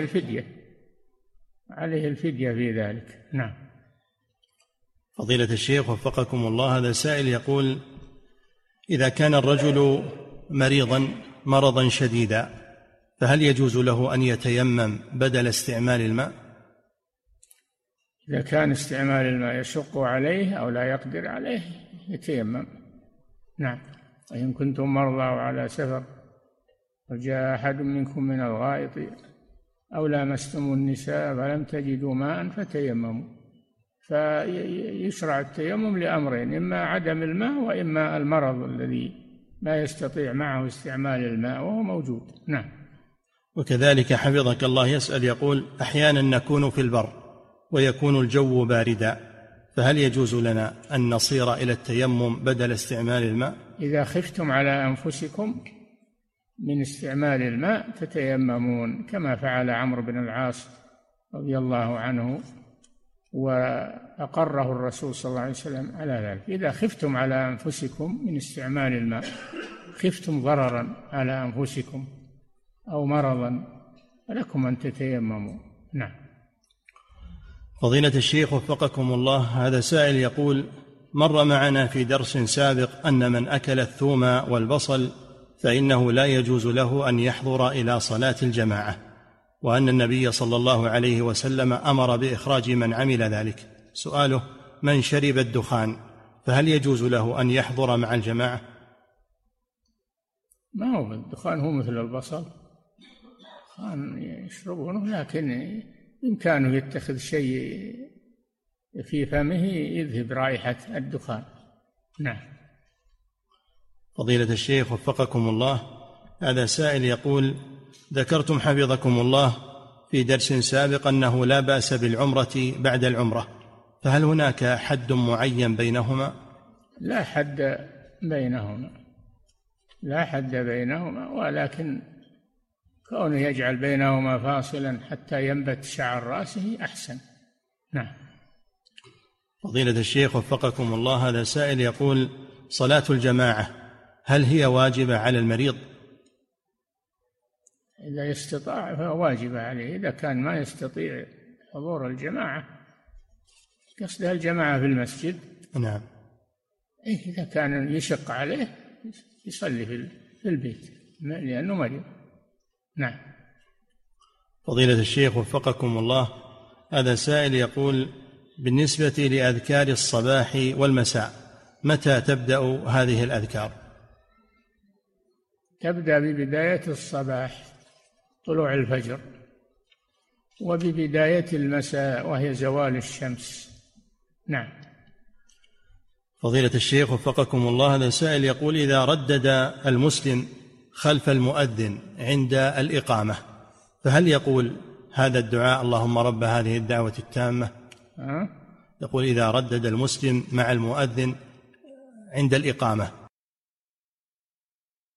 الفدية في ذلك. نعم. فضيلة الشيخ وفقكم الله، هذا سائل يقول: إذا كان الرجل مريضا مرضا شديدا فهل يجوز له أن يتيمم بدل استعمال الماء؟ إذا كان استعمال الماء يشق عليه أو لا يقدر عليه يتيمم. نعم. وإن كنتم مرضى أو على سفر وجاء أحد منكم من الغائط أو لامستم النساء فلم تجدوا ماء فتيمموا. فيشرع التيمم لأمرين: إما عدم الماء وإما المرض الذي لا يستطيع معه استعمال الماء وهو موجود. نعم. وكذلك حفظك الله يسأل يقول: أحيانا نكون في البر ويكون الجو باردا، فهل يجوز لنا أن نصير إلى التيمم بدل استعمال الماء؟ إذا خفتم على أنفسكم من استعمال الماء تتيممون، كما فعل عمرو بن العاص رضي الله عنه وأقره الرسول صلى الله عليه وسلم على ذلك. إذا خفتم على أنفسكم من استعمال الماء، خفتم ضررا على أنفسكم أو مرضا، فلكم أن تتيمموا. نعم. فضيلة الشيخ وفقكم الله، هذا سائل يقول: مر معنا في درس سابق أن من أكل الثوم والبصل فإنه لا يجوز له أن يحضر إلى صلاة الجماعة، وأن النبي صلى الله عليه وسلم أمر بإخراج من عمل ذلك. سؤاله: من شرب الدخان فهل يجوز له أن يحضر مع الجماعة؟ ما هو الدخان هو مثل البصل، الدخان يشربونه، لكن بإمكانه يتخذ شيء في فمه يذهب رائحة الدخان. نعم. فضيلة الشيخ وفقكم الله، هذا سائل يقول: ذكرتم حفظكم الله في درس سابق أنه لا بأس بالعمرة بعد العمرة، فهل هناك حد معين بينهما؟ لا حد بينهما، لا حد بينهما، ولكن كونه يجعل بينهما فاصلا حتى ينبت شعر رأسه أحسن. نعم. فضيلة الشيخ وفقكم الله، هذا سائل يقول: صلاة الجماعة هل هي واجبة على المريض؟ إذا يستطاع فهو واجبة عليه، إذا كان ما يستطيع حضور الجماعة، قصدها الجماعة في المسجد. نعم. إذا كان يشق عليه يصلي في البيت لأنه مريض. نعم. فضيلة الشيخ وفقكم الله، هذا سائل يقول: بالنسبة لأذكار الصباح والمساء متى تبدأ هذه الأذكار؟ تبدأ ببداية الصباح طلوع الفجر، وببداية المساء وهي زوال الشمس. نعم. فضيلة الشيخ وفقكم الله، هذا سائل يقول: إذا ردد المسلم خلف المؤذن عند الإقامة فهل يقول هذا الدعاء اللهم رب هذه الدعوة التامة؟ يقول: إذا ردد المسلم مع المؤذن عند الإقامة